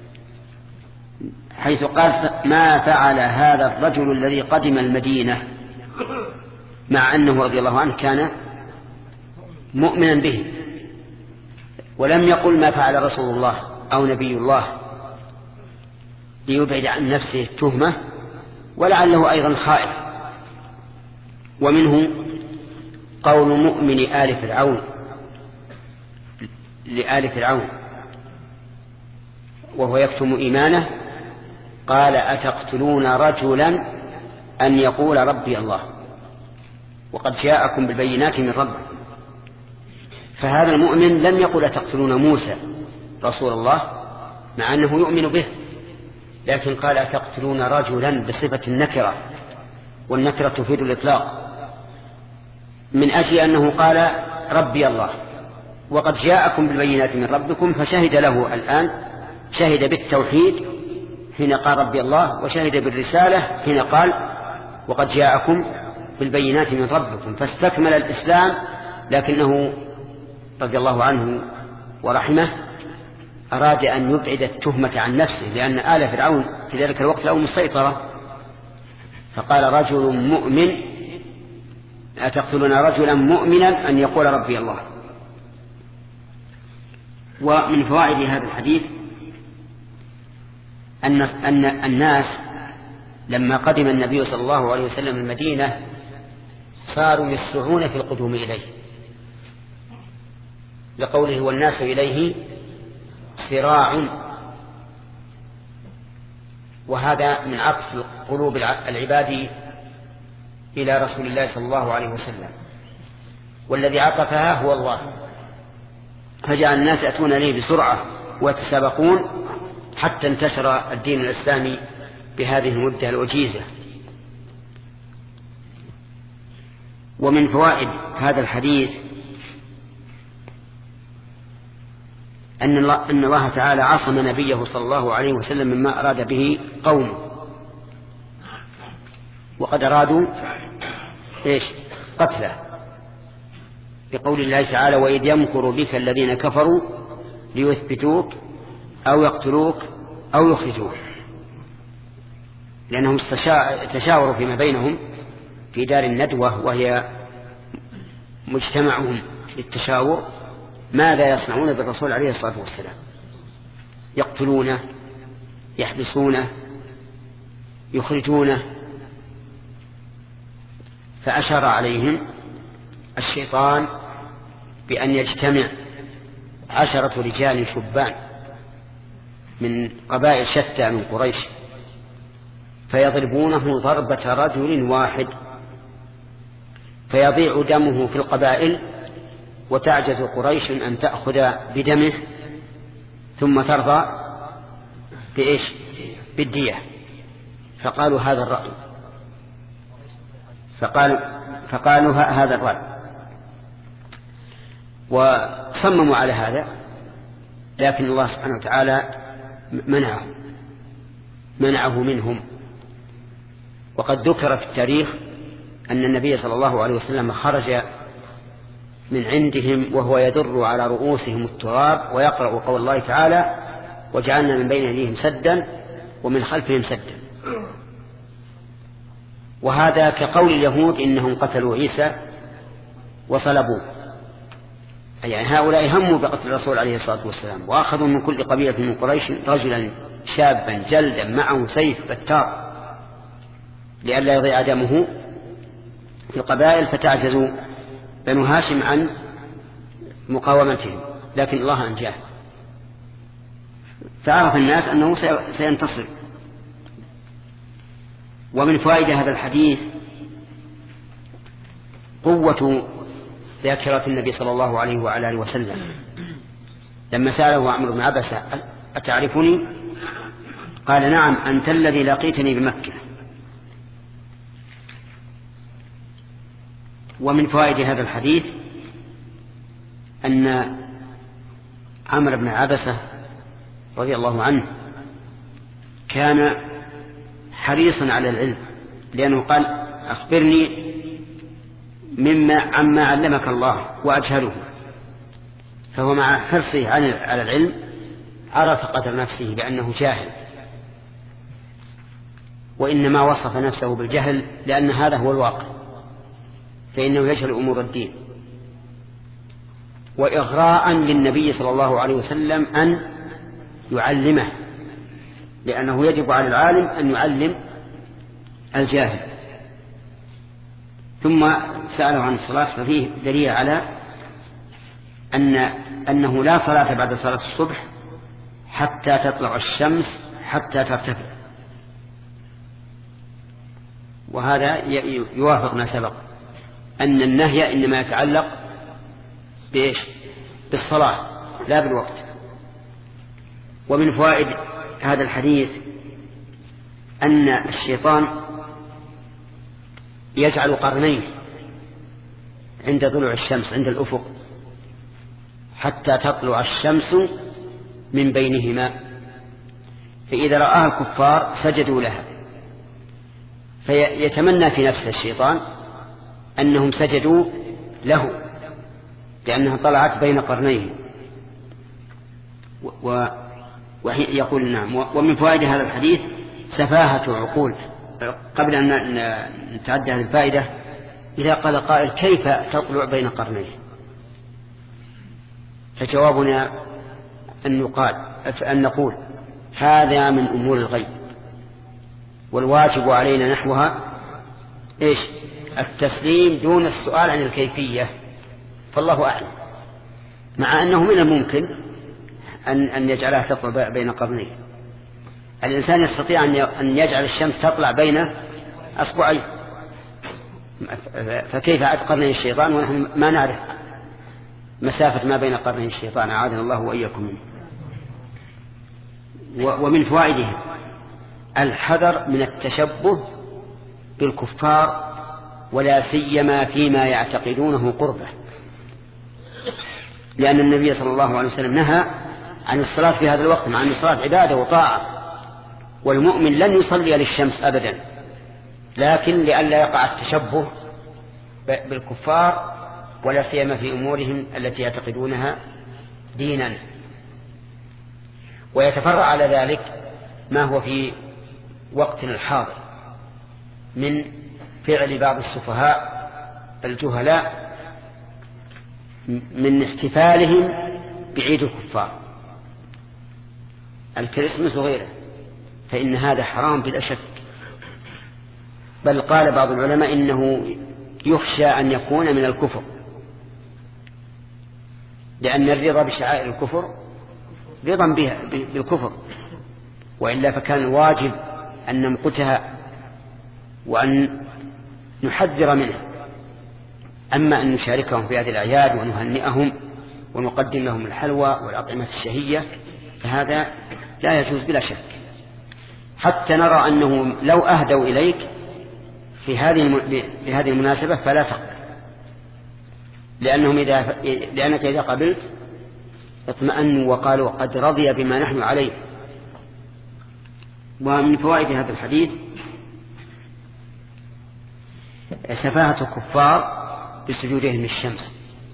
حيث قال ما فعل هذا الرجل الذي قدم المدينة، مع أنه رضي الله عنه كان مؤمنا به، ولم يقل ما فعل رسول الله أو نبي الله ليبعد عن نفسه التهمة، ولعله أيضا خائف. ومنه قول مؤمن آل فرعون لآل فرعون وهو يكتم إيمانه، قال أتقتلون رجلا أن يقول ربي الله وقد جاءكم بالبينات من ربكم. فهذا المؤمن لم يقل أتقتلون موسى رسول الله مع أنه يؤمن به، لكن قال أتقتلون رجلا بصفة النكرة، والنكرة تفيد الإطلاق، من أجل أنه قال ربي الله وقد جاءكم بالبينات من ربكم، فشهد له الآن، شهد بالتوحيد حين قال ربي الله، وشهد بالرسالة حين قال وقد جاءكم بالبينات من ربكم، فاستكمل الإسلام. لكنه رضي الله عنه ورحمه أراد أن يبعد التهمة عن نفسه، لأن آل فرعون في ذلك الوقت له مسيطرة، فقال رجل مؤمن أتقتلون رجلا مؤمنا أن يقول ربي الله. ومن فوائد هذا الحديث أن الناس لما قدم النبي صلى الله عليه وسلم المدينة صاروا يسرعون في القدوم إليه، لقوله والناس إليه سراع، وهذا من عطف قلوب العباد إلى رسول الله صلى الله عليه وسلم، والذي عطفها هو الله، فجعل الناس يأتون إليه بسرعة ويتسابقون حتى انتشر الدين الإسلامي بهذه المدة الوجيزة. ومن فوائد هذا الحديث أن الله تعالى عصم نبيه صلى الله عليه وسلم مما أراد به قومه، وقد أرادوا قتله، بقول الله تعالى: وإذ يمكر بك الذين كفروا ليثبتوك أو يقتلوك أو يخرجوك، لأنهم تشاوروا فيما بينهم في دار الندوة، وهي مجتمعهم للتشاور ماذا يصنعون بالرسول عليه الصلاة والسلام، يقتلونه، يحبسونه، يخرجونه. فأشار عليهم الشيطان بأن يجتمع 10 رجال شبان من قبائل شتى من قريش فيضربونه ضربة رجل واحد، فيضيع دمه في القبائل، وتعجز قريش أن تأخذ بدمه ثم ترضى بالدية. فقالوا هذا الرأي، فقالوا هذا الرأي، وصمموا على هذا، لكن الله سبحانه وتعالى منعه منهم. وقد ذكر في التاريخ أن النبي صلى الله عليه وسلم خرج من عندهم وهو يدر على رؤوسهم التراب ويقرأ قول الله تعالى: وجعلنا من بين أيديهم سدا ومن خلفهم سدا. وهذا كقول اليهود إنهم قتلوا عيسى وصلبوه، يعني هؤلاء هموا بقتل الرسول عليه الصلاة والسلام، وأخذوا من كل قبيلة من قريش رجلا شابا جلدا معه سيف بتار لئلا يضيع دمه في القبائل، فتعجزوا بنو هاشم عن مقاومتهم، لكن الله أنجاه، فعرف الناس أنه سينتصر. ومن فوائد هذا الحديث قوة ذاكرة النبي صلى الله عليه وعلى آله وسلم، لما سأله عمرو بن عبسة: أتعرفني؟ قال: نعم، أنت الذي لقيتني بمكة. ومن فوائد هذا الحديث أن عمرو بن عبسة رضي الله عنه كان حريصا على العلم، لأنه قال: أخبرني عما علمك الله وأجهله. فهو مع حرصه على العلم عرف قدر نفسه بأنه جاهل، وإنما وصف نفسه بالجهل لأن هذا هو الواقع، فإنه يجهل أمور الدين. وإغراء للنبي صلى الله عليه وسلم أن يعلمه، لأنه يجب على العالم أن يعلم الجاهل. ثم سأله عن الصلاة، ففيه دليل على أنه لا صلاة بعد صلاة الصبح حتى تطلع الشمس حتى ترتفع، وهذا يوافق ما سبق أن النهي إنما يتعلق بالصلاة لا بالوقت. ومن فوائد هذا الحديث أن الشيطان يجعل قرنيه عند طلوع الشمس عند الأفق حتى تطلع الشمس من بينهما، فإذا رآها الكفار سجدوا لها، فيتمنى في نفس الشيطان أنهم سجدوا له لأنها طلعت بين قرنيه، ويقول نعم. ومن فوائد هذا الحديث سفاهة عقول. قبل أن نتعدى هذه الفائدة، إذا قال قائل: كيف تطلع بين قرنيه؟ فجوابنا أن نقول: هذا من أمور الغيب، والواجب علينا نحوها التسليم دون السؤال عن الكيفية، فالله أعلم، مع أنه من الممكن أن يجعلها تطلع بين قرنيه. الإنسان يستطيع أن يجعل الشمس تطلع بين أصبعين، فكيف عاد قرني الشيطان ونحن ما نعرف مسافة ما بين قرني الشيطان، أعاذنا الله وإياكم منه. ومن فوائده الحذر من التشبه بالكفار، ولا سيما فيما يعتقدونه قربه، لأن النبي صلى الله عليه وسلم نهى عن الصلاة في هذا الوقت، مع أن الصلاة عبادة وطاعة، والمؤمن لن يصلي للشمس أبدا، لكن لئلا يقع التشبه بالكفار، ولا سيما في أمورهم التي يعتقدونها دينا. ويتفرع على ذلك ما هو في وقتنا الحاضر من فعل بعض السفهاء الجهلاء من احتفالهم بعيد الكفار الكريسماس وغيره، فإن هذا حرام بلا شك. بل قال بعض العلماء إنه يخشى أن يكون من الكفر، لأن الرضا بشعائر الكفر رضا بها بالكفر، وإلا فكان الواجب أن نمقتها وأن نحذر منها. أما أن نشاركهم في هذه الأعياد ونهنئهم ونقدم لهم الحلوى والأطعمة الشهية فهذا لا يجوز بلا شك، حتى نرى أنه لو أهدوا إليك في هذه المناسبة فلا تقبل، لأنك إذا قبلت اطمأنوا وقالوا قد رضي بما نحن عليه. ومن فوائد هذا الحديث سفاهة الكفار بسجودهم للشمس،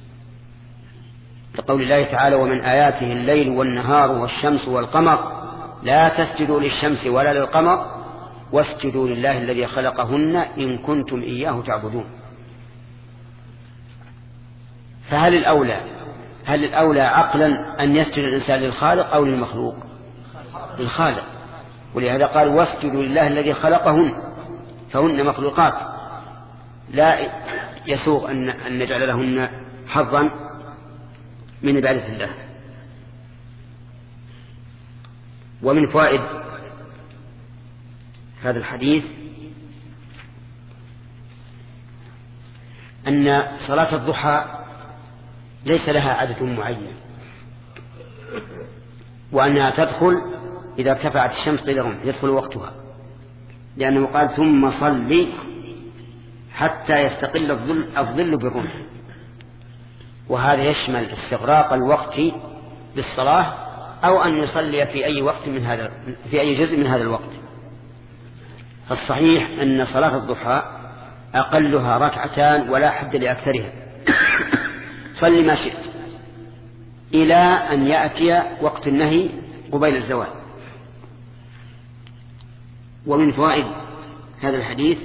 لقول الله تعالى ومن آياته الليل والنهار والشمس والقمر لا تسجدوا للشمس ولا للقمر واسجدوا لله الذي خلقهن إن كنتم إياه تعبدون. فهل الأولى عقلا أن يسجد الإنسان للخالق أو للمخلوق؟ للخالق، ولهذا قال واسجدوا لله الذي خلقهن، فهن مخلوقات لا يسوغ أن نجعل لهن حظا من عبادة الله. ومن فوائد هذا الحديث أن صلاة الضحى ليس لها عدد معين، وأنها تدخل إذا ارتفعت الشمس قيد الرمح يدخل وقتها، لأنه قال ثم صلي حتى يستقل الظل بالرمح، وهذا يشمل استغراق الوقت بالصلاة أو أن يصلي في أي وقت في أي جزء من هذا الوقت. فالصحيح أن صلاة الضحى أقلها ركعتان ولا حد لأكثرها، صل ما شئت إلى أن يأتي وقت النهي قبيل الزوال. ومن فوائد هذا الحديث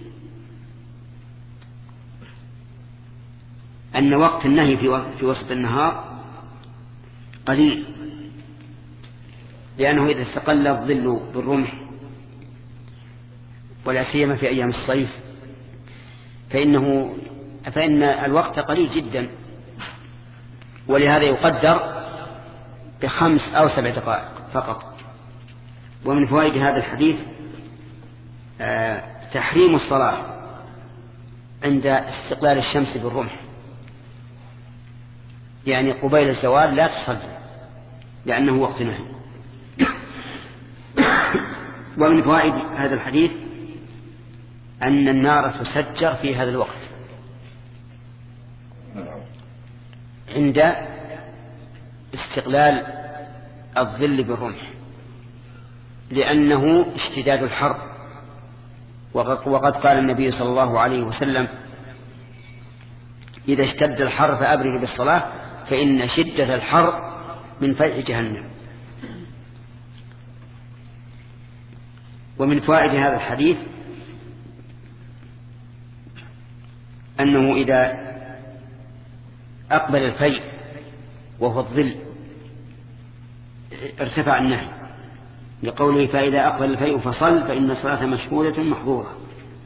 أن وقت النهي في وسط النهار قليل، لأنه إذا استقل الظل بالرمح ولا سيما في أيام الصيف فإن الوقت قليل جدا، ولهذا يقدر ب5 أو 7 دقائق فقط. ومن فوائد هذا الحديث تحريم الصلاة عند استقلال الشمس بالرمح، يعني قبيل الزوال لا تصلي لأنه وقت نهي. ومن فوائد هذا الحديث أن النار تسجر في هذا الوقت عند استقلال الظل بالرمح، لأنه اشتداد الحر، وقد قال النبي صلى الله عليه وسلم إذا اشتد الحر فأبردوا بالصلاة فإن شدة الحر من فيح جهنم. ومن فوائد هذا الحديث أنه إذا أقبل الفيء وهو الظل ارتفع النهي، لقوله فإذا أقبل الفيء فصل فإن الصلاة مشهودة محظورة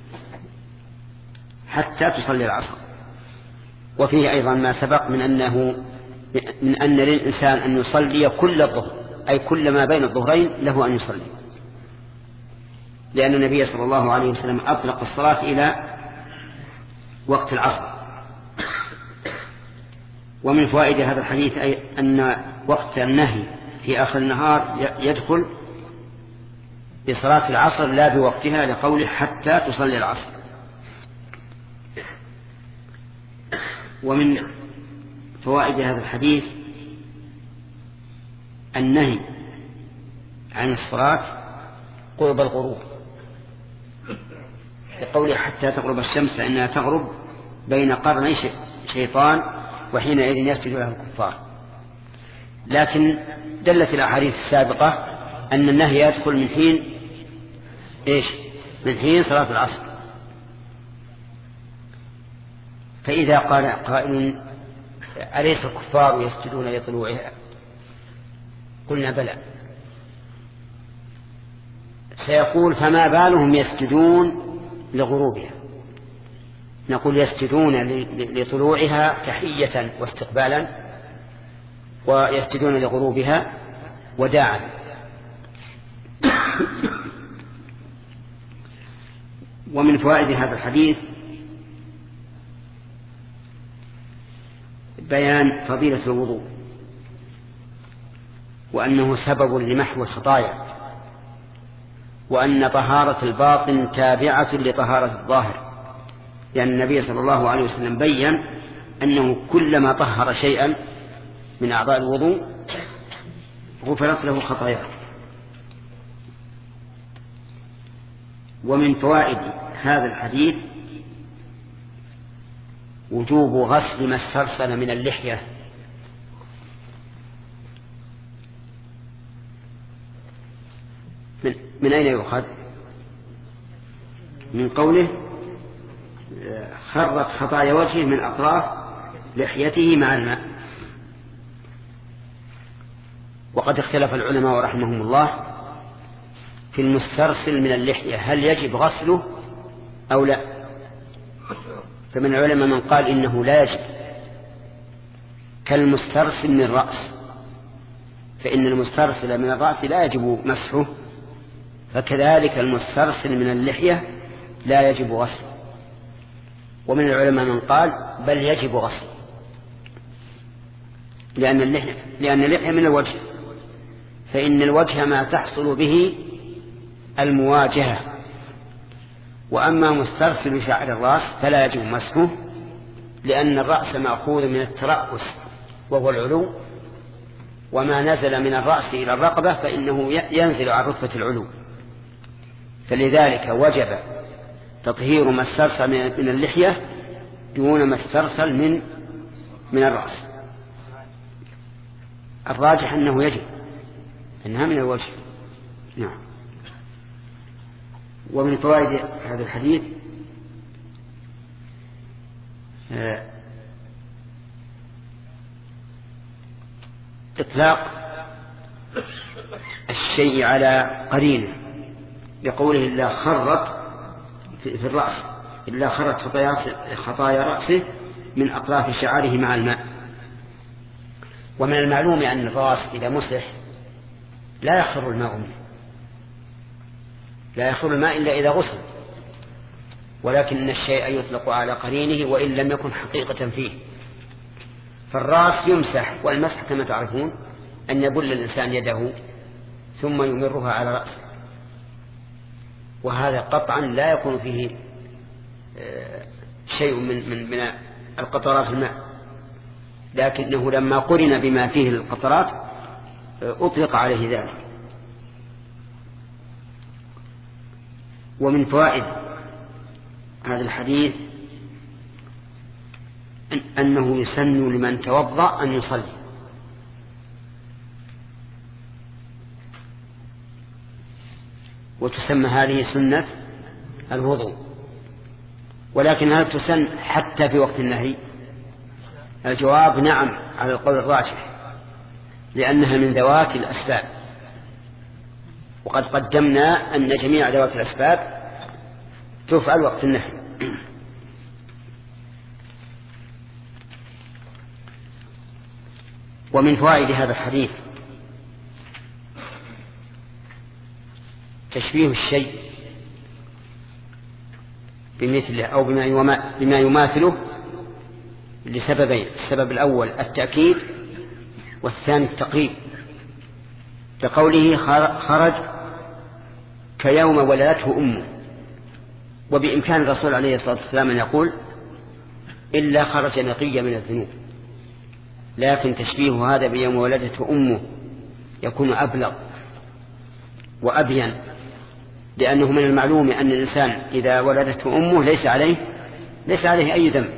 حتى تصلي العصر. وفيه أيضا ما سبق من أن للإنسان أن يصلي كل الظهر، أي كل ما بين الظهرين له أن يصلي، لأن النبي صلى الله عليه وسلم أطلق الصلاة إلى وقت العصر. ومن فوائد هذا الحديث أن وقت النهي في آخر النهار يدخل بصلاة العصر لا بوقتها، لقوله حتى تصلي العصر. ومن فوائد هذا الحديث النهي عن الصلاة قرب الغروب، لقوله حتى تغرب الشمس فإنها تغرب بين قرني شيطان وحينئذ يسجد له الكفار. لكن دلت الأحاديث السابقة أن النهي يدخل من حين من حين صلاة العصر. فإذا قال قائل أليس الكفار يسجدون لطلوعها؟ قلنا بلى. سيقول فما بالهم يسجدون لغروبها؟ نقول يسجدون لطلوعها تحية واستقبالا، ويسجدون لغروبها وداعا. ومن فوائد هذا الحديث بيان فضيلة الوضوء، وأنه سبب لمحو الخطايا، وأن طهارة الباطن تابعة لطهارة الظاهر، لأن النبي صلى الله عليه وسلم بيّن أنه كلما طهر شيئا من أعضاء الوضوء غفرت له خطاياه. ومن فوائد هذا الحديث وجوب غسل ما استرسل من اللحية. من أين يؤخذ؟ من قوله خرت خطايا وجهه من أطراف لحيته مع الماء. وقد اختلف العلماء رحمهم الله في المسترسل من اللحية، هل يجب غسله أو لا؟ فمن العلماء من قال إنه لا يجب، كالمسترسل من الرأس، فإن المسترسل من الرأس لا يجب مسحه، فكذلك المسترسل من اللحية لا يجب غسله. ومن العلماء من قال بل يجب غسله، لأن اللحية من الوجه، فإن الوجه ما تحصل به المواجهة، وأما مسترسل شعر الرأس فلا يجب مسحه، لأن الرأس مأخوذ من الترأس وهو العلو، وما نزل من الرأس إلى الرقبة فإنه ينزل عن رتبة العلو، فلذلك وجب تطهير ما استرسل من اللحية دون ما استرسل من الرأس. الراجح أنه يجب، أنها من الوجه. نعم. ومن فوائد هذا الحديث إطلاق الشيء على قرينه، بقوله إلا خرت في الرأس، إلا خرت خطايا رأسه من أطراف شعره مع الماء. ومن المعلوم أن الرأس إذا مسح لا يخر الماء منه، لا يخر الماء إلا إذا غسل، ولكن الشيء يطلق على قرينه وإن لم يكن حقيقة فيه. فالرأس يمسح، والمسح كما تعرفون أن يبل الإنسان يده ثم يمرها على رأسه، وهذا قطعا لا يكون فيه شيء من القطرات الماء، لكنه لما قرن بما فيه القطرات أطلق عليه ذلك. ومن فوائد هذا الحديث أنه يسن لمن توضأ أن يصلي، وتسمى هذه سنة الوضوء. ولكن هل تسن حتى في وقت النهي؟ الجواب نعم على القول الراجح، لأنها من ذوات الأسباب، وقد قدمنا أن جميع ذوات الأسباب تفعل وقت النهي. ومن فوائد هذا الحديث تشبيه الشيء بمثله أو بما يماثله لسببين: السبب الأول التأكيد، والثاني التقريب، كقوله خرج كيوم ولدته أمه. وبإمكان الرسول عليه الصلاة والسلام أن يقول إلا خرج نقيا من الذنوب، لكن تشبيه هذا بيوم ولدته أمه يكون أبلغ وأبين، لأنه من المعلوم أن الإنسان إذا ولدته أمه ليس عليه أي ذنب.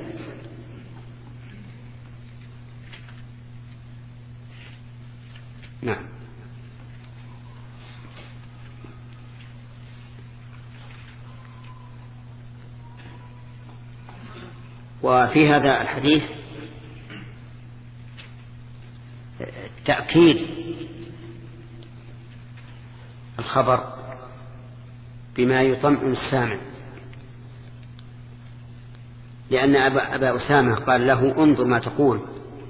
نعم. وفي هذا الحديث تأكيد الخبر بما يطمئن السامع، لأن أبا أسامة قال له انظر ما تقول.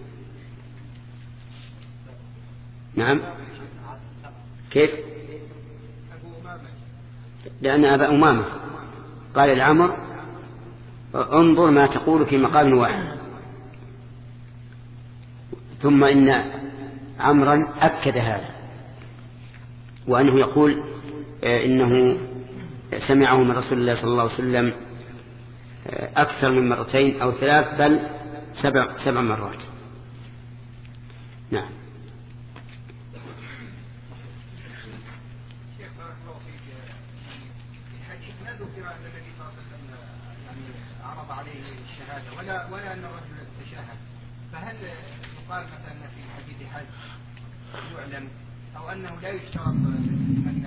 نعم. كيف؟ لأن أبا أمامة قال لعمر انظر ما تقول في مقام واحد. ثم إن عمرا أكد هذا، وأنه يقول إنه سمعه من رسول الله صلى الله عليه وسلم أكثر من مرتين أو 3 بل 7 مرات. نعم. ولا أن الرجل تشاهد، فهل يقال مثلا في حديث حج يعلم أو أنه لا يشترط أن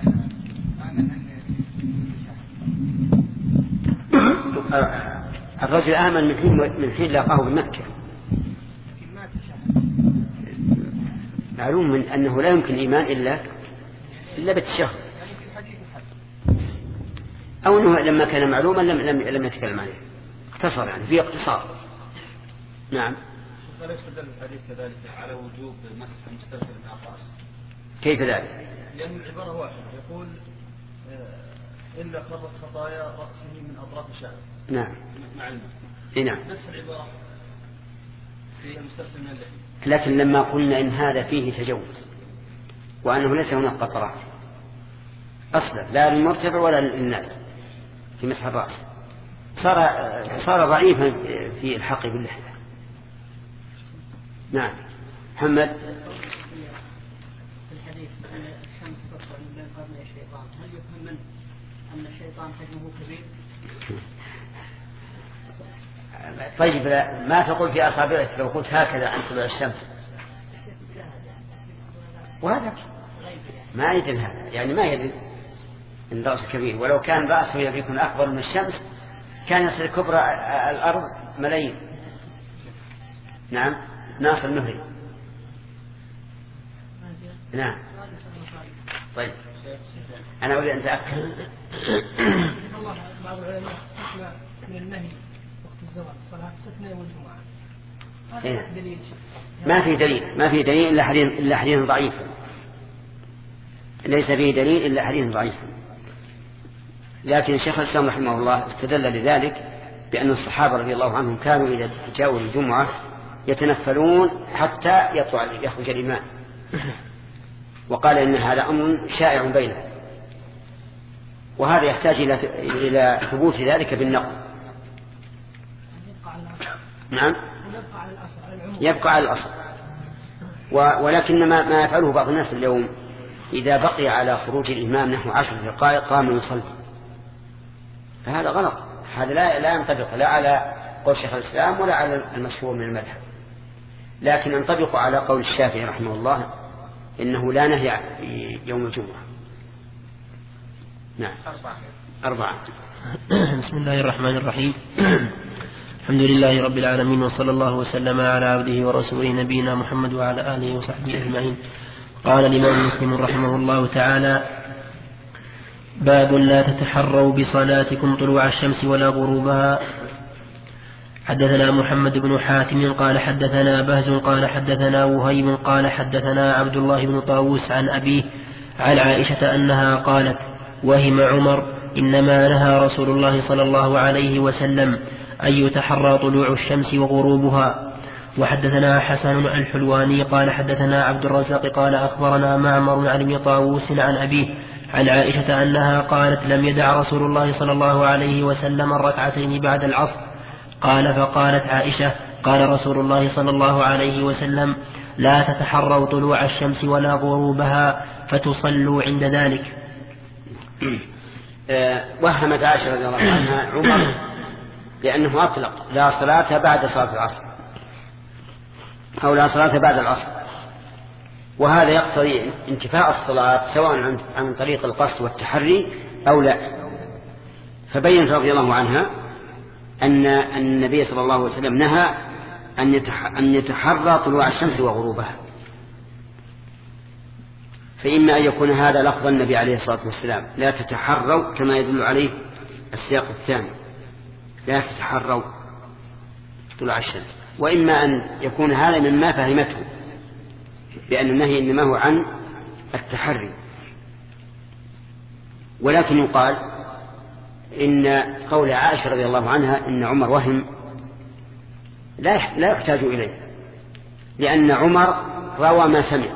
الرجل آمن من حين لاقاه بمكة، لكن ما تشاهد. معلوم من أنه لا يمكن إيمان إلا بالتشهد، أو أنه لما كان معلوما لم يتكلم عليه، اختصر يعني في اقتصار. نعم. فلا يستدل الحديث كذلك على وجوب مسح المستلزم بالأقراص؟ كيف ذلك؟ لأن العبارة واحدة، يقول إلا خرت خطايا رأسه من أطراف شعره. نعم. مع الماء. نعم. نفس العبارة في المستلزم من اللحية. لكن لما قلنا إن هذا فيه تجوز وأنه ليس هناك قطرات أصلا لا للمرتفع ولا للناس في مسح الرأس، صار ضعيفا في الحق باللحية. نعم. محمد. في الحديث أن الشمس تطلع من بين قرني الشيطان، هل يفهم منه أن الشيطان حجمه كبير؟ طيب ما تقول في أصابعك لو قلت هكذا عن طلوع الشمس؟ وهذا ما يدل هذا، يعني ما يدل إن رأسه كبير، ولو كان رأسه يكون أكبر من الشمس كان يصير كبر الأرض ملايين. نعم. ناصر النهري. نعم. طيب أنا أريد أن أتأكد. بعض العلماء استثنى من النهي وقت الزواج صلاة السنة والجمعة. ما في دليل إلا حديث ضعيف، ليس فيه دليل إلا حديث ضعيف. لكن الشيخ الإسلام رحمه الله استدل لذلك بأن الصحابة رضي الله عنهم كانوا إذا جاءوا الجمعة يتنفلون حتى يخرج الإمام، وقال إن هذا أمر شائع بينهم، وهذا يحتاج إلى ثبوت ذلك بالنقل. نعم. يبقى على الأصل. ولكن ما يفعله بعض الناس اليوم إذا بقي على خروج الإمام نحو 10 دقائق قام يصلي، فهذا غلط. هذا لا ينطبق لا على قول شيخ الإسلام ولا على المشهور من المذهب، لكن ينطبق على قول الشافعي رحمه الله إنه لا نهي يوم الجمعة. نعم. 4. بسم الله الرحمن الرحيم. الحمد لله رب العالمين، وصلى الله وسلم على عبده ورسوله نبينا محمد وعلى آله وصحبه أجمعين. قال الإمام مسلم رحمه الله تعالى: باب لا تتحروا بصلاتكم طلوع الشمس ولا غروبها. حدثنا محمد بن حاتم قال حدثنا بهز قال حدثنا وهيب قال حدثنا عبد الله بن طاووس عن أبيه عن عائشة أنها قالت: وهم عمر إنما نهى رسول الله صلى الله عليه وسلم أن يتحرى طلوع الشمس وغروبها. وحدثنا حسن الحلواني قال حدثنا عبد الرزاق قال أخبرنا معمر عن ابن طاووس عن أبيه عن عائشة أنها قالت لم يدع رسول الله صلى الله عليه وسلم الركعتين بعد العصر. قال فقالت عائشة قال رسول الله صلى الله عليه وسلم لا تتحروا طلوع الشمس ولا غروبها فتصلوا عند ذلك. وهمت عائشة رضي الله عنها عمر لأنه أطلق لا صلاة بعد صلاة العصر أو لا صلاة بعد العصر، وهذا يقتضي انتفاء الصلاة سواء عن طريق القصد والتحري أو لا. فبينت رضي الله عنها أن النبي صلى الله عليه وسلم نهى أن يتحرى طلوع الشمس وغروبها، فإما أن يكون هذا لفظ النبي عليه الصلاة والسلام لا تتحروا كما يدل عليه السياق الثاني لا تتحروا طلوع الشمس، وإما أن يكون هذا مما فهمته بأن النهي إنما هو عن التحري. ولكن يقال إن قول عائشة رضي الله عنها إن عمر وهم لا يحتاج إليه، لأن عمر روى ما سمع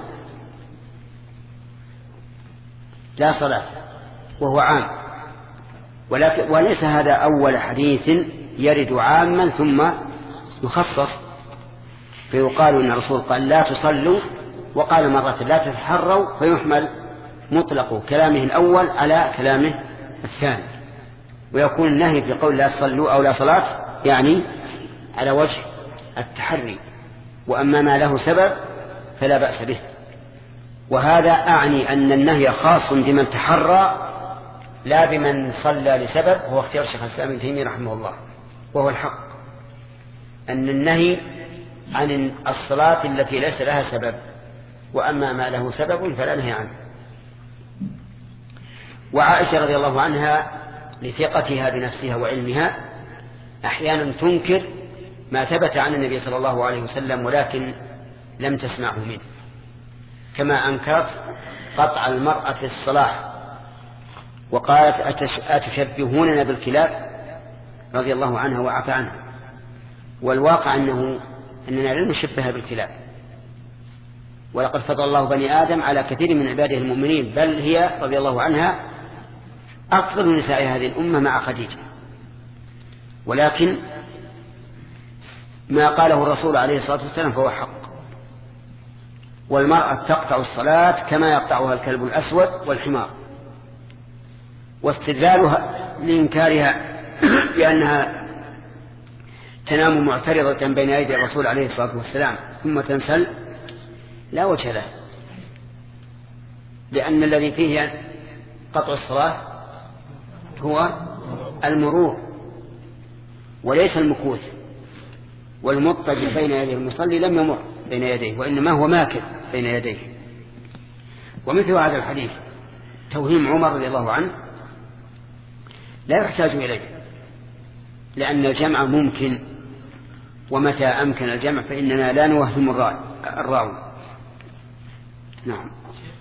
لا صلاة وهو عام، وليس هذا أول حديث يرد عاما ثم يخصص، فيقال إن الرسول قال لا تصلوا وقال مرة لا تتحروا، فيحمل مطلق كلامه الأول على كلامه الثاني، ويكون النهي في قول لا تصلوا أو لا صلاة يعني على وجه التحري، وأما ما له سبب فلا بأس به. وهذا أعني أن النهي خاص بمن تحرى لا بمن صلى لسبب، هو اختيار شيخ الإسلام ابن تيمية رحمه الله، وهو الحق أن النهي عن الصلاة التي ليس لها سبب، وأما ما له سبب فلا نهي عنه. وعائشة رضي الله عنها لثقتها بنفسها وعلمها أحيانا تنكر ما ثبت عن النبي صلى الله عليه وسلم ولكن لم تسمعه منه، كما أنكرت قطع المرأة في الصلاة وقالت أتشبهوننا بالكلاب رضي الله عنها وعفى عنها، والواقع أننا لا نشبه بالكلاب، ولقد فضل الله بني آدم على كثير من عباده المؤمنين، بل هي رضي الله عنها أفضل نساء هذه الأمة مع خديجة. ولكن ما قاله الرسول عليه الصلاة والسلام فهو حق، والمرأة تقطع الصلاة كما يقطعها الكلب الأسود والحمار. واستدلالها لإنكارها بأنها تنام معترضة بين يدي الرسول عليه الصلاة والسلام ثم تنسل لا وجه له، لأن الذي فيه قطع الصلاة هو المرور وليس المكوث، والمضطجع بين يديه المصلي لم يمر بين يديه وإنما هو ماكث بين يديه. ومثل هذا الحديث توهيم عمر رضي الله عنه لا يحتاج إليه، لأن الجمع ممكن، ومتى أمكن الجمع فإننا لا نوهم الراوي. نعم.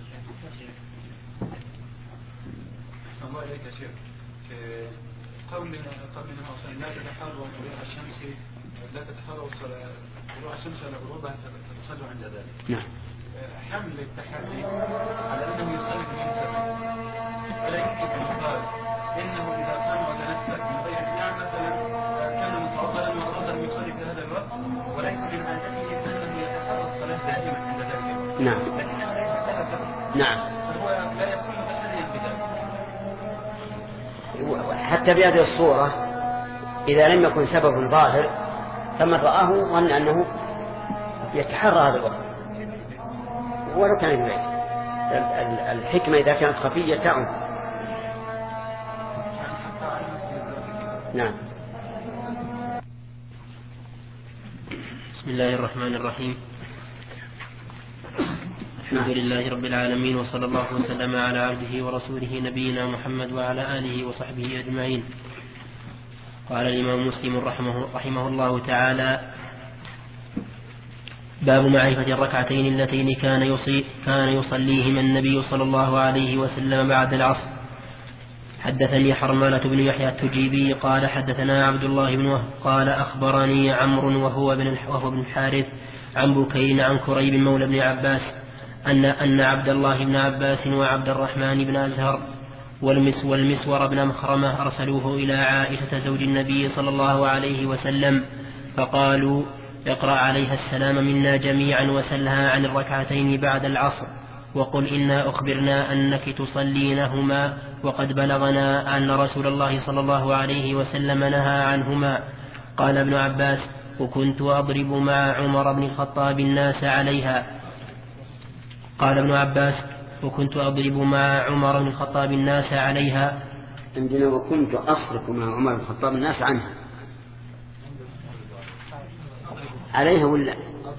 الله عليك يا شيخ، قولنا لا تتحروا طلوع الشمس لا تتحروا طلوع الشمس ولا غروبها فتصلوا عند ذلك. نعم. حمل التحري على أنه يصلي بدون سبب، فلا يمكن أن يقال إنه إذا قام وتنفل من غير نعم مثلا كان متوضئا وأراد أن يصلي في هذا الوقت، وليس من عادته أنه يتحرى الصلاة دائما عند ذلك. نعم. لكنه ليس سببا. نعم. فهو لا يكون متحريا بذلك. حتى بهذه الصورة إذا لم يكن سبب ظاهر فمن رآه ظن أنه يتحرى هذا الوقت ولو كان في بيته. الحكمة إذا كانت خفية تعم. نعم. بسم الله الرحمن الرحيم. الحمد لله رب العالمين، وصلى الله وسلم على عبده ورسوله نبينا محمد وعلى آله وصحبه أجمعين. قال الإمام مسلم رحمه الله تعالى: باب معرفة الركعتين اللتين كان يصليهما النبي صلى الله عليه وسلم بعد العصر. حدثني حرملة بن يحيى التجيبي قال حدثنا عبد الله بن وهب قال أخبرني عمرو وهو بن الحارث عن بكير عن كريب مولى بن عباس أن عبد الله بن عباس وعبد الرحمن بن أزهر والمسور بن مخرمة أرسلوه إلى عائشة زوج النبي صلى الله عليه وسلم فقالوا اقرأ عليها السلام منا جميعا وسلها عن الركعتين بعد العصر وقل إنا أخبرنا أنك تصلينهما وقد بلغنا أن رسول الله صلى الله عليه وسلم نهى عنهما. قال ابن عباس وكنت أضرب مع عمر بن الخطاب الناس عليها. قال ابن عباس وكنت أضرب مع عمر بن الخطاب الناس عليها. عندنا وكنت أصرف مع عمر بن الخطاب الناس عنها عليها ولا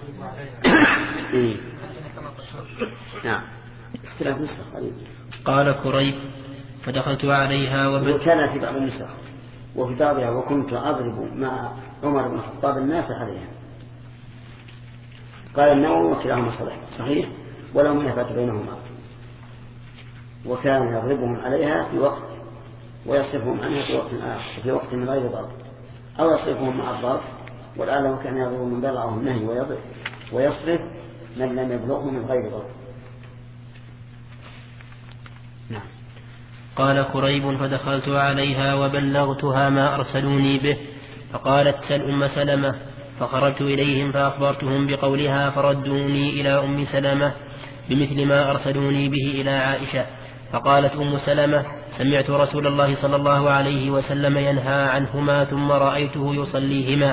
نعم اختلاف نسخ. قال كريب فدخلت عليها وكان في بعض النسخ وفي بعضها وكنت أضرب مع عمر بن الخطاب الناس عليها. قال النووي وكلاهما صحيح ولا منافاة بينهما وكان يضربهم عليها في وقت ويصرفهم عنها في وقت آخر في وقت من غير ضرب أو يصرفهم مع الضرب والآن كان يضرب من بلغه النهي ويصرف من لم يبلغه من غير ضرب. نعم. قال كريب فدخلت عليها وبلغتها ما أرسلوني به فقالت سل أم سلمة فخرجت إليهم فأخبرتهم بقولها فردوني إلى أم سلمة بمثل ما أرسلوني به إلى عائشة. فقالت أم سلمة سمعت رسول الله صلى الله عليه وسلم ينهى عنهما ثم رأيته يصليهما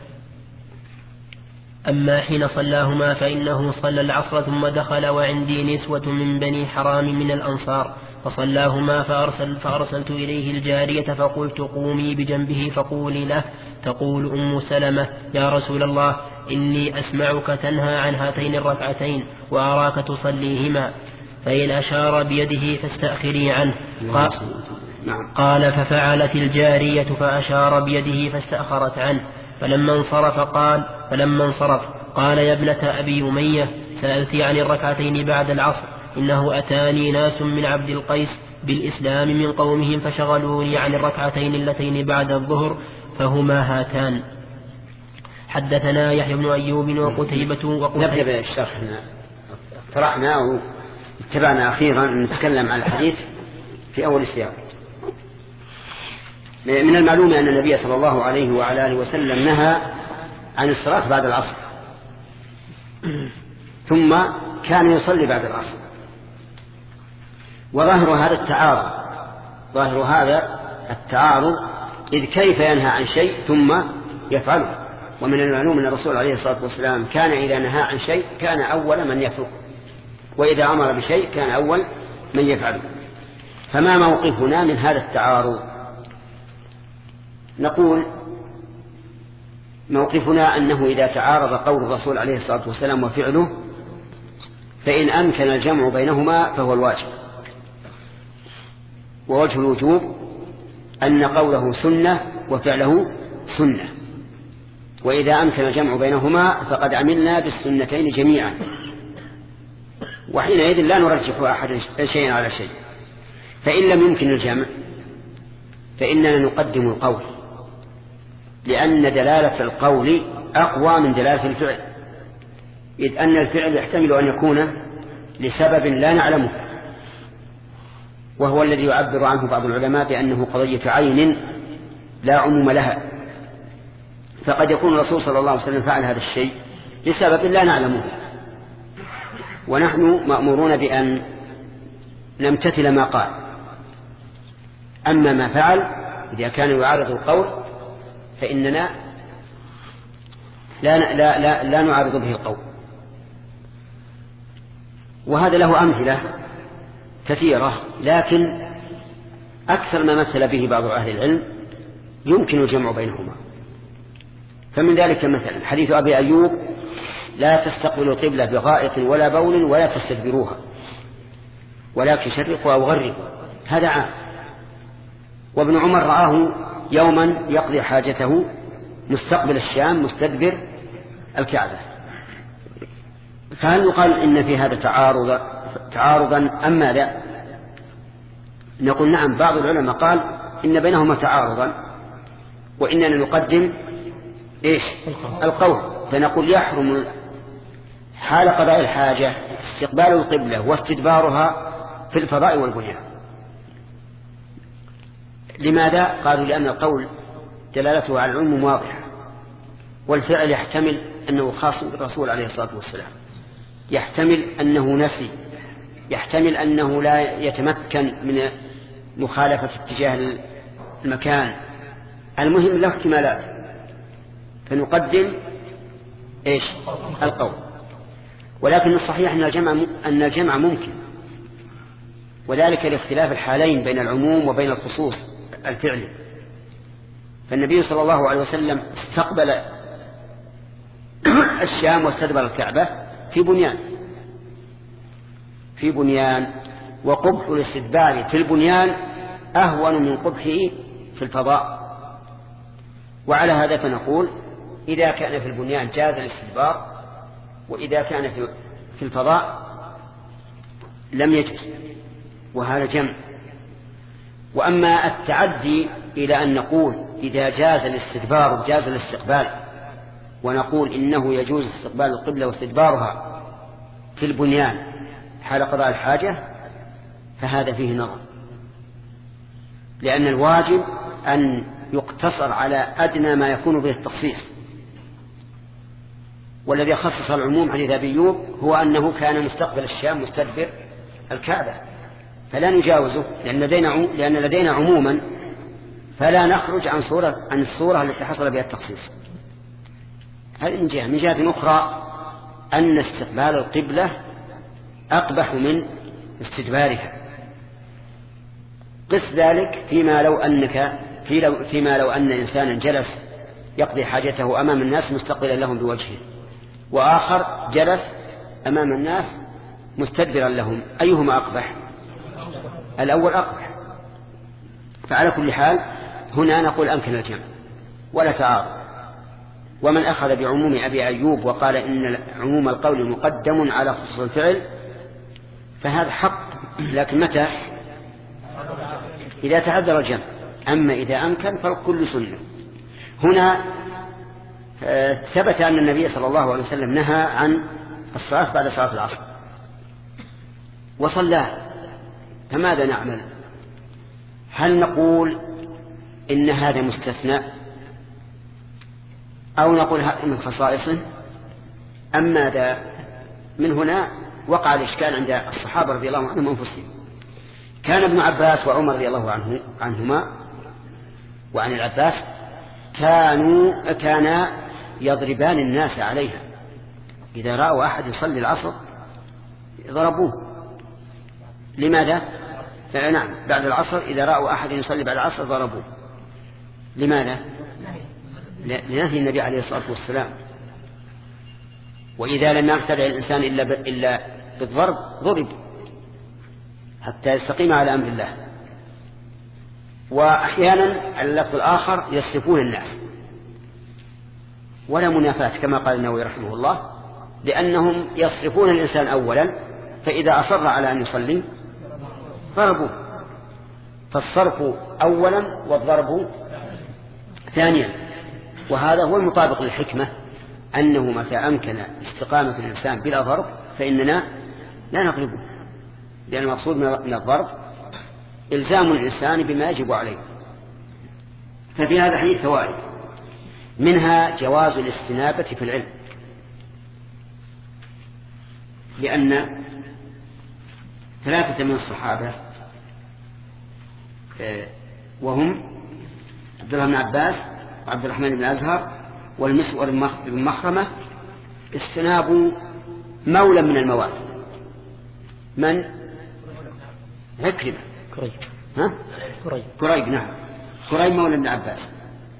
أما حين صلاهما فإنه صلى العصر ثم دخل وعندي نسوة من بني حرام من الأنصار فصلاهما فأرسلت إليه الجارية فقلت قومي بجنبه فقولي له تقول أم سلمة يا رسول الله إني أسمعك تنهى عن هاتين الركعتين وأراك تصليهما فإن أشار بيده فاستأخري عنه. قال ففعلت الجارية فأشار بيده فاستأخرت عنه فلما انصرف قال يا ابنة أبي أمية سألتي عن الركعتين بعد العصر إنه أتاني ناس من عبد القيس بالإسلام من قومهم فشغلوني عن الركعتين اللتين بعد الظهر فهما هاتان. حدثنا يحيى بن أيوب وقتيبة نبدأ بالشرح. اقترحنا واتبعنا أخيرا أن نتكلم عن الحديث في أول السياق. من المعلوم أن النبي صلى الله عليه وعلى آله وسلم نهى عن الصلاة بعد العصر ثم كان يصلي بعد العصر وظاهر هذا التعارض إذ كيف ينهى عن شيء ثم يفعله. ومن المعلوم أن الرسول عليه الصلاة والسلام كان إذا نهى عن شيء كان أول من يتركه وإذا أمر بشيء كان أول من يفعله. فما موقفنا من هذا التعارض؟ نقول موقفنا أنه إذا تعارض قول الرسول عليه الصلاة والسلام وفعله فإن أمكن الجمع بينهما فهو الواجب. ووجه الوجوب أن قوله سنة وفعله سنة وإذا أمكن الجمع بينهما فقد عملنا بالسنتين جميعا وحينئذ لا نرجح أحد شيئا على شيء. فإن لم يمكن الجمع فإننا نقدم القول لأن دلالة القول أقوى من دلالة الفعل إذ أن الفعل يحتمل أن يكون لسبب لا نعلمه وهو الذي يعبر عنه بعض العلماء بأنه قضية عين لا عموم لها. فقد يكون الرسول صلى الله عليه وسلم فعل هذا الشيء لسبب لا نعلمه ونحن مأمورون بأن نمتثل ما قال. أما ما فعل إذا كان يعارض القول فإننا لا نعارض به القول. وهذا له أمثلة كثيرة لكن أكثر ما مثل به بعض أهل العلم يمكن الجمع بينهما. فمن ذلك مثلا حديث أبي أيوب لا تستقبلوا القبلة بغائط ولا بول ولا تستدبروها ولكن شرقوا أو غربوا هذا عام. وابن عمر رآه يوما يقضي حاجته مستقبل الشام مستدبر الكعبة. فهل يقال إن في هذا تعارضا أم ماذا؟ نقول نعم. بعض العلماء قال إن بينهما تعارضا وإننا نقدم إيش؟ القول. فنقول يحرم حال قضاء الحاجة استقبال القبلة واستدبارها في الفضاء والبنيان. لماذا؟ قالوا لأن القول دلالته على العلم واضحة، والفعل يحتمل أنه خاص بالرسول عليه الصلاة والسلام، يحتمل أنه نسي، يحتمل أنه لا يتمكن من مخالفة اتجاه المكان. المهم له احتمالات، فنقدم إيش؟ القول. ولكن الصحيح أن الجمع ممكن، وذلك لاختلاف الحالين بين العموم وبين الخصوص الفعلي. فالنبي صلى الله عليه وسلم استقبل الشام واستدبر الكعبة في بنيان، وقبح الاستدبار في البنيان أهون من قبحه في الفضاء. وعلى هذا فنقول إذا كان في البنيان جاز الاستدبار، وإذا كان في الفضاء لم يجوز، وهذا جمع. وأما التعدي إلى أن نقول إذا جاز الاستدبار جاز الاستقبال، ونقول إنه يجوز استقبال القبلة واستدبارها في البنيان حال قضاء الحاجة، فهذا فيه نظر، لأن الواجب أن يقتصر على أدنى ما يكون به التخصيص. والذي خصص العموم حديث أبي أيوب هو أنه كان مستقبل الشام مستدبر الكعبة، فلا نجاوزه لأن لدينا عموما، فلا نخرج عن الصورة التي حصل بها التخصيص. هذه من جهة. من جهة أخرى أن استقبال القبلة أقبح من استدبارها. قس ذلك فيما لو أن إنسانا جلس يقضي حاجته أمام الناس مستقبلا لهم بوجهه، وآخر جلس أمام الناس مستدبرا لهم، أيهما أقبح؟ الأول أقبح. فعلى كل حال هنا نقول أمكن الجمع ولا تعارض. ومن أخذ بعموم أبي أيوب وقال إن عموم القول مقدم على خصوص الفعل فهذا حق، لكن متى؟ إذا تعذر الجمع. أما إذا أمكن فالكل سنة. هنا ثبت أن النبي صلى الله عليه وسلم نهى عن الصلاة بعد صلاة العصر وصلى، فماذا نعمل؟ هل نقول إن هذا مستثنى، أو نقول هذا من خصائصه، أم ماذا؟ من هنا وقع الإشكال عند الصحابة رضي الله عنهم أنفسهم. كان ابن عباس وعمر رضي الله عنهما وعن العباس كانا يضربان الناس عليها. إذا رأوا أحد يصلي العصر ضربوه. لماذا؟ نعم، بعد العصر إذا رأوا أحد يصلي بعد العصر ضربوه. لماذا؟ لنهي النبي عليه الصلاة والسلام. وإذا لم يقتدع الإنسان إلا بالضرب ضرب حتى يستقيم على أمر الله. وأحيانا على اللفظ الآخر يصرفون الناس، ولا منافاة كما قال النووي رحمه الله، لأنهم يصرفون الإنسان أولا، فإذا أصر على أن يصلي ضربوه. فالصرف أولا والضرب ثانيا. وهذا هو المطابق للحكمة، أنه متى أمكن استقامة الإنسان بلا ضرب فإننا لا نضربه، لأن المقصود من الضرب إلزام الإنسان بما يجب عليه. ففي هذا الحديث فوائد، منها جواز الاستنابة في العلم، لأن 3 من الصحابة وهم عبد الله بن عباس وعبد الرحمن بن أزهر والمسور بن مخرمة استنابوا مولا من الموال. من؟ عكرمة. كريب. نعم، كريب مولى ابن عباس.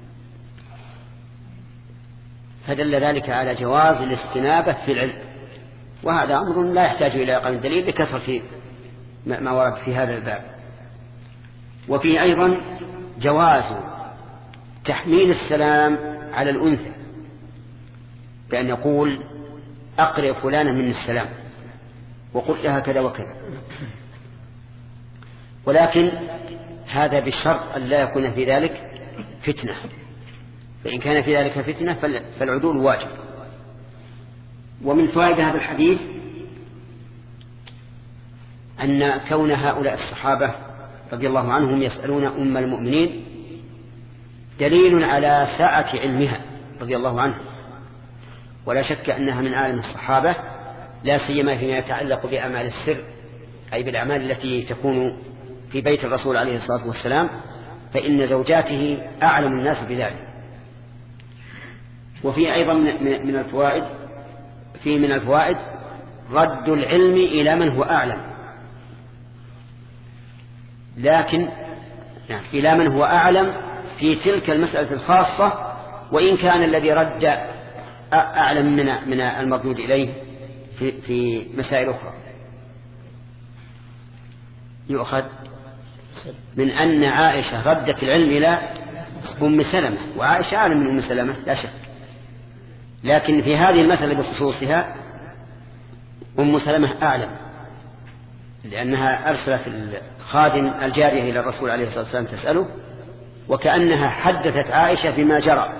فدل ذلك على جواز الاستنابة في العلم، وهذا أمر لا يحتاج إلى أقل دليل لكثرة ما ورد في هذا الباب. وفيه أيضا جواز تحميل السلام على الأنثى، بأن يقول أقرئ فلانا من السلام وقل لها كذا وكذا. ولكن هذا بالشرط أن لا يكون في ذلك فتنة، فإن كان في ذلك فتنة فالعدول واجب. ومن فوائد هذا الحديث أن كون هؤلاء الصحابة رضي الله عنهم يسألون أم المؤمنين دليل على سعة علمها رضي الله عنها، ولا شك أنها من أعلم الصحابة، لا سيما فيما يتعلق بأعمال السر، أي بالأعمال التي تكون في بيت الرسول عليه الصلاة والسلام، فإن زوجاته أعلم الناس بذلك. وفي أيضا من الفوائد رد العلم إلى من هو أعلم، لكن إلى من هو أعلم في تلك المسألة الخاصة، وإن كان الذي رد أعلم من المردود إليه في مسائل أخرى. يؤخذ من أن عائشة ردت العلم إلى أم سلمة، وعائشة أعلم من أم سلمة لا شك، لكن في هذه المسألة بخصوصها أم سلمة أعلم، لأنها أرسلت الخادم الجارية إلى الرسول عليه الصلاة والسلام تسأله، وكأنها حدثت عائشة بما جرى.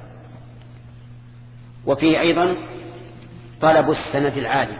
وفيه أيضا طلب السند العالي.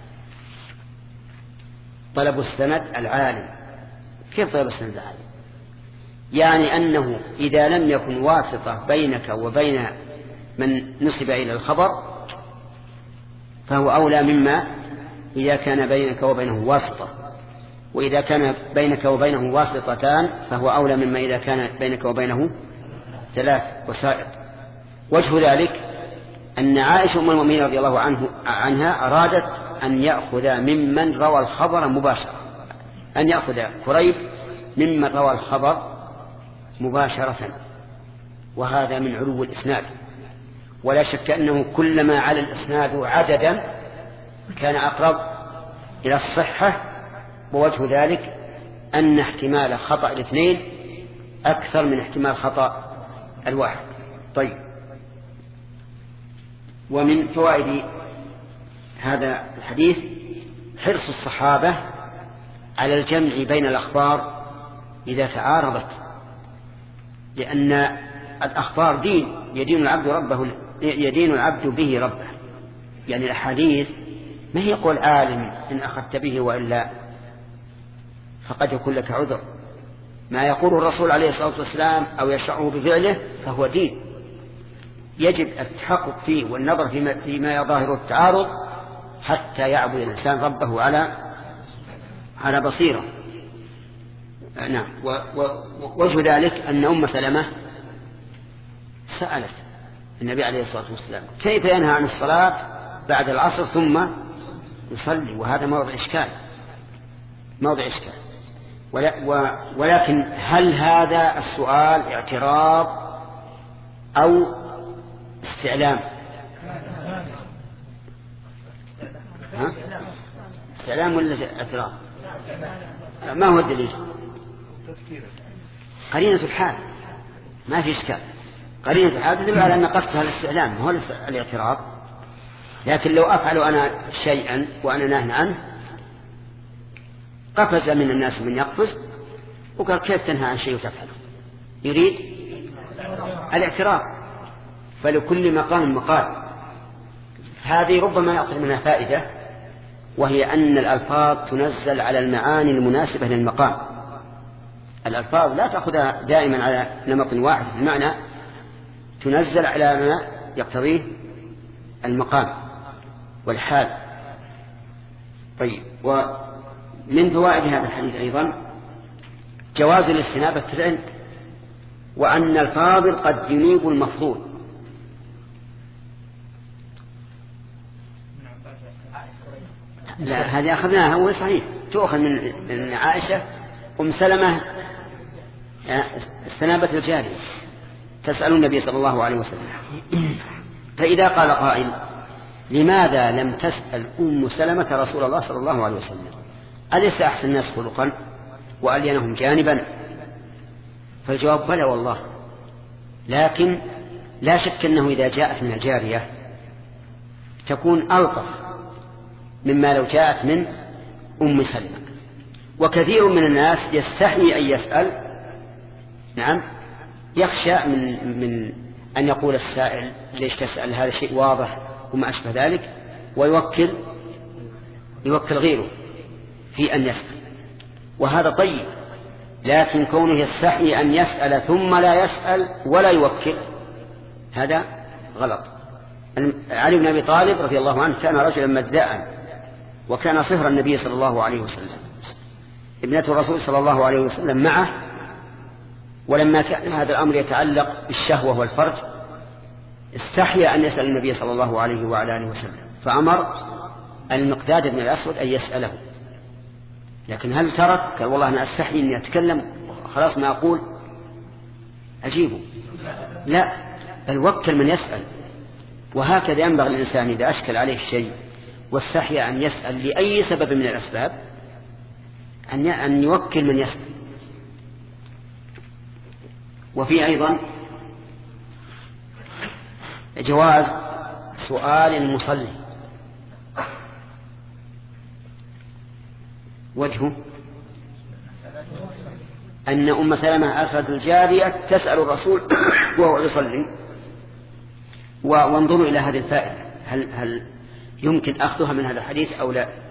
طلب السند العالي، كيف طلب السند العالي؟ يعني أنه إذا لم يكن واسطة بينك وبين من نسب إلى الخبر فهو أولى مما إذا كان بينك وبينه واسطة، وإذا كان بينك وبينه واسطتان فهو أولى مما إذا كان بينك وبينه 3 وسائط. وجه ذلك أن عائشة أم المؤمنين رضي الله عنها أرادت أن يأخذ ممن روى الخبر مباشرة، أن يأخذ قريب ممن روى الخبر مباشرة، وهذا من علو الإسناد. ولا شك أنه كلما على الإسناد عددا كان أقرب إلى الصحة، ووجه ذلك أن احتمال خطأ الاثنين أكثر من احتمال خطأ الواحد. طيب، ومن فوائد هذا الحديث حرص الصحابة على الجمع بين الأخبار إذا تعارضت، لأن الأخبار دين يدين العبد به ربه. يعني الأحاديث ما هي قول عالم إن أخذت به وإلا فقد يكون لك عذر. ما يقول الرسول عليه الصلاة والسلام أو يشرعه بفعله فهو دين، يجب التحقق فيه والنظر فيما يظاهر التعارض حتى يعبد الإنسان ربه على بصيرة. نعم. ووجه ذلك أن أم سلمة سألت النبي عليه الصلاة والسلام كيف ينهى عن الصلاة بعد العصر ثم يصلي، وهذا موضع إشكال. ولكن هل هذا السؤال اعتراض أو استعلام؟ استعلام ولا اعتراض؟ ما هو الدليل؟ قرينة الحال، ما في إشكال. قرينة الحال تدل على أن قصدها الاستعلام هو الاعتراض. لكن لو أفعل أنا شيئا وأنا ناهي عنه قفز من الناس من يقفز وقال كيف تنهى عن شيء وتفعله؟ يريد الاعتراض. فلكل مقام مقال. هذه ربما يأخذ منها فائدة، وهي أن الألفاظ تنزل على المعاني المناسبة للمقام. الألفاظ لا تأخذها دائما على نمط واحد في المعنى، تنزل على ما يقتضيه المقام والحال. طيب، ومن فوائد هذا الحديث أيضا جواز الاستنابة في العلم، وأن الفاضل قد ينيب المفضول. لا، هذه أخذناها، هو صحيح تؤخذ من عائشة أم سلمة استنابة الجارية تسأل النبي صلى الله عليه وسلم. فإذا قال قائل لماذا لم تسأل أم سلمة رسول الله صلى الله عليه وسلم؟ أليس أحسن الناس خلقا وألينهم جانبا؟ فالجواب بلى والله، لكن لا شك أنه إذا جاءت من الجارية تكون ألطف مما لو جاءت من أم سلمة. وكثير من الناس يستحي أن يسأل، نعم، يخشى من أن يقول السائل ليش تسأل، هذا شيء واضح وما أشبه ذلك، ويوكل غيره في أن يسأل، وهذا طيب. لكن كونه يستحي أن يسأل ثم لا يسأل ولا يوكل، هذا غلط. علي بن أبي طالب رضي الله عنه كان رجلا مداء، وكان صهر النبي صلى الله عليه وسلم، ابنة الرسول صلى الله عليه وسلم معه، ولما كان هذا الأمر يتعلق بالشهوة والفرج استحيا أن يسأل النبي صلى الله عليه وعلى آله وسلم، فأمر المقداد بن الأسود أن يسأله. لكن هل ترك؟ قال والله أنا أستحي أني أتكلم خلاص ما أقول أجيبه، لا، بل وكل من يسأل. وهكذا ينبغي الإنسان إذا أشكل عليه الشيء واستحي أن يسأل لأي سبب من الأسباب أن يوكل من يسأل. وفي أيضا جواز سؤال المصلي، وجهه أن أم سلمة أرسلت الجارية تسأل الرسول وهو يصلي. وانظروا إلى هذه الفائدة، هل يمكن أخذها من هذا الحديث أو لا؟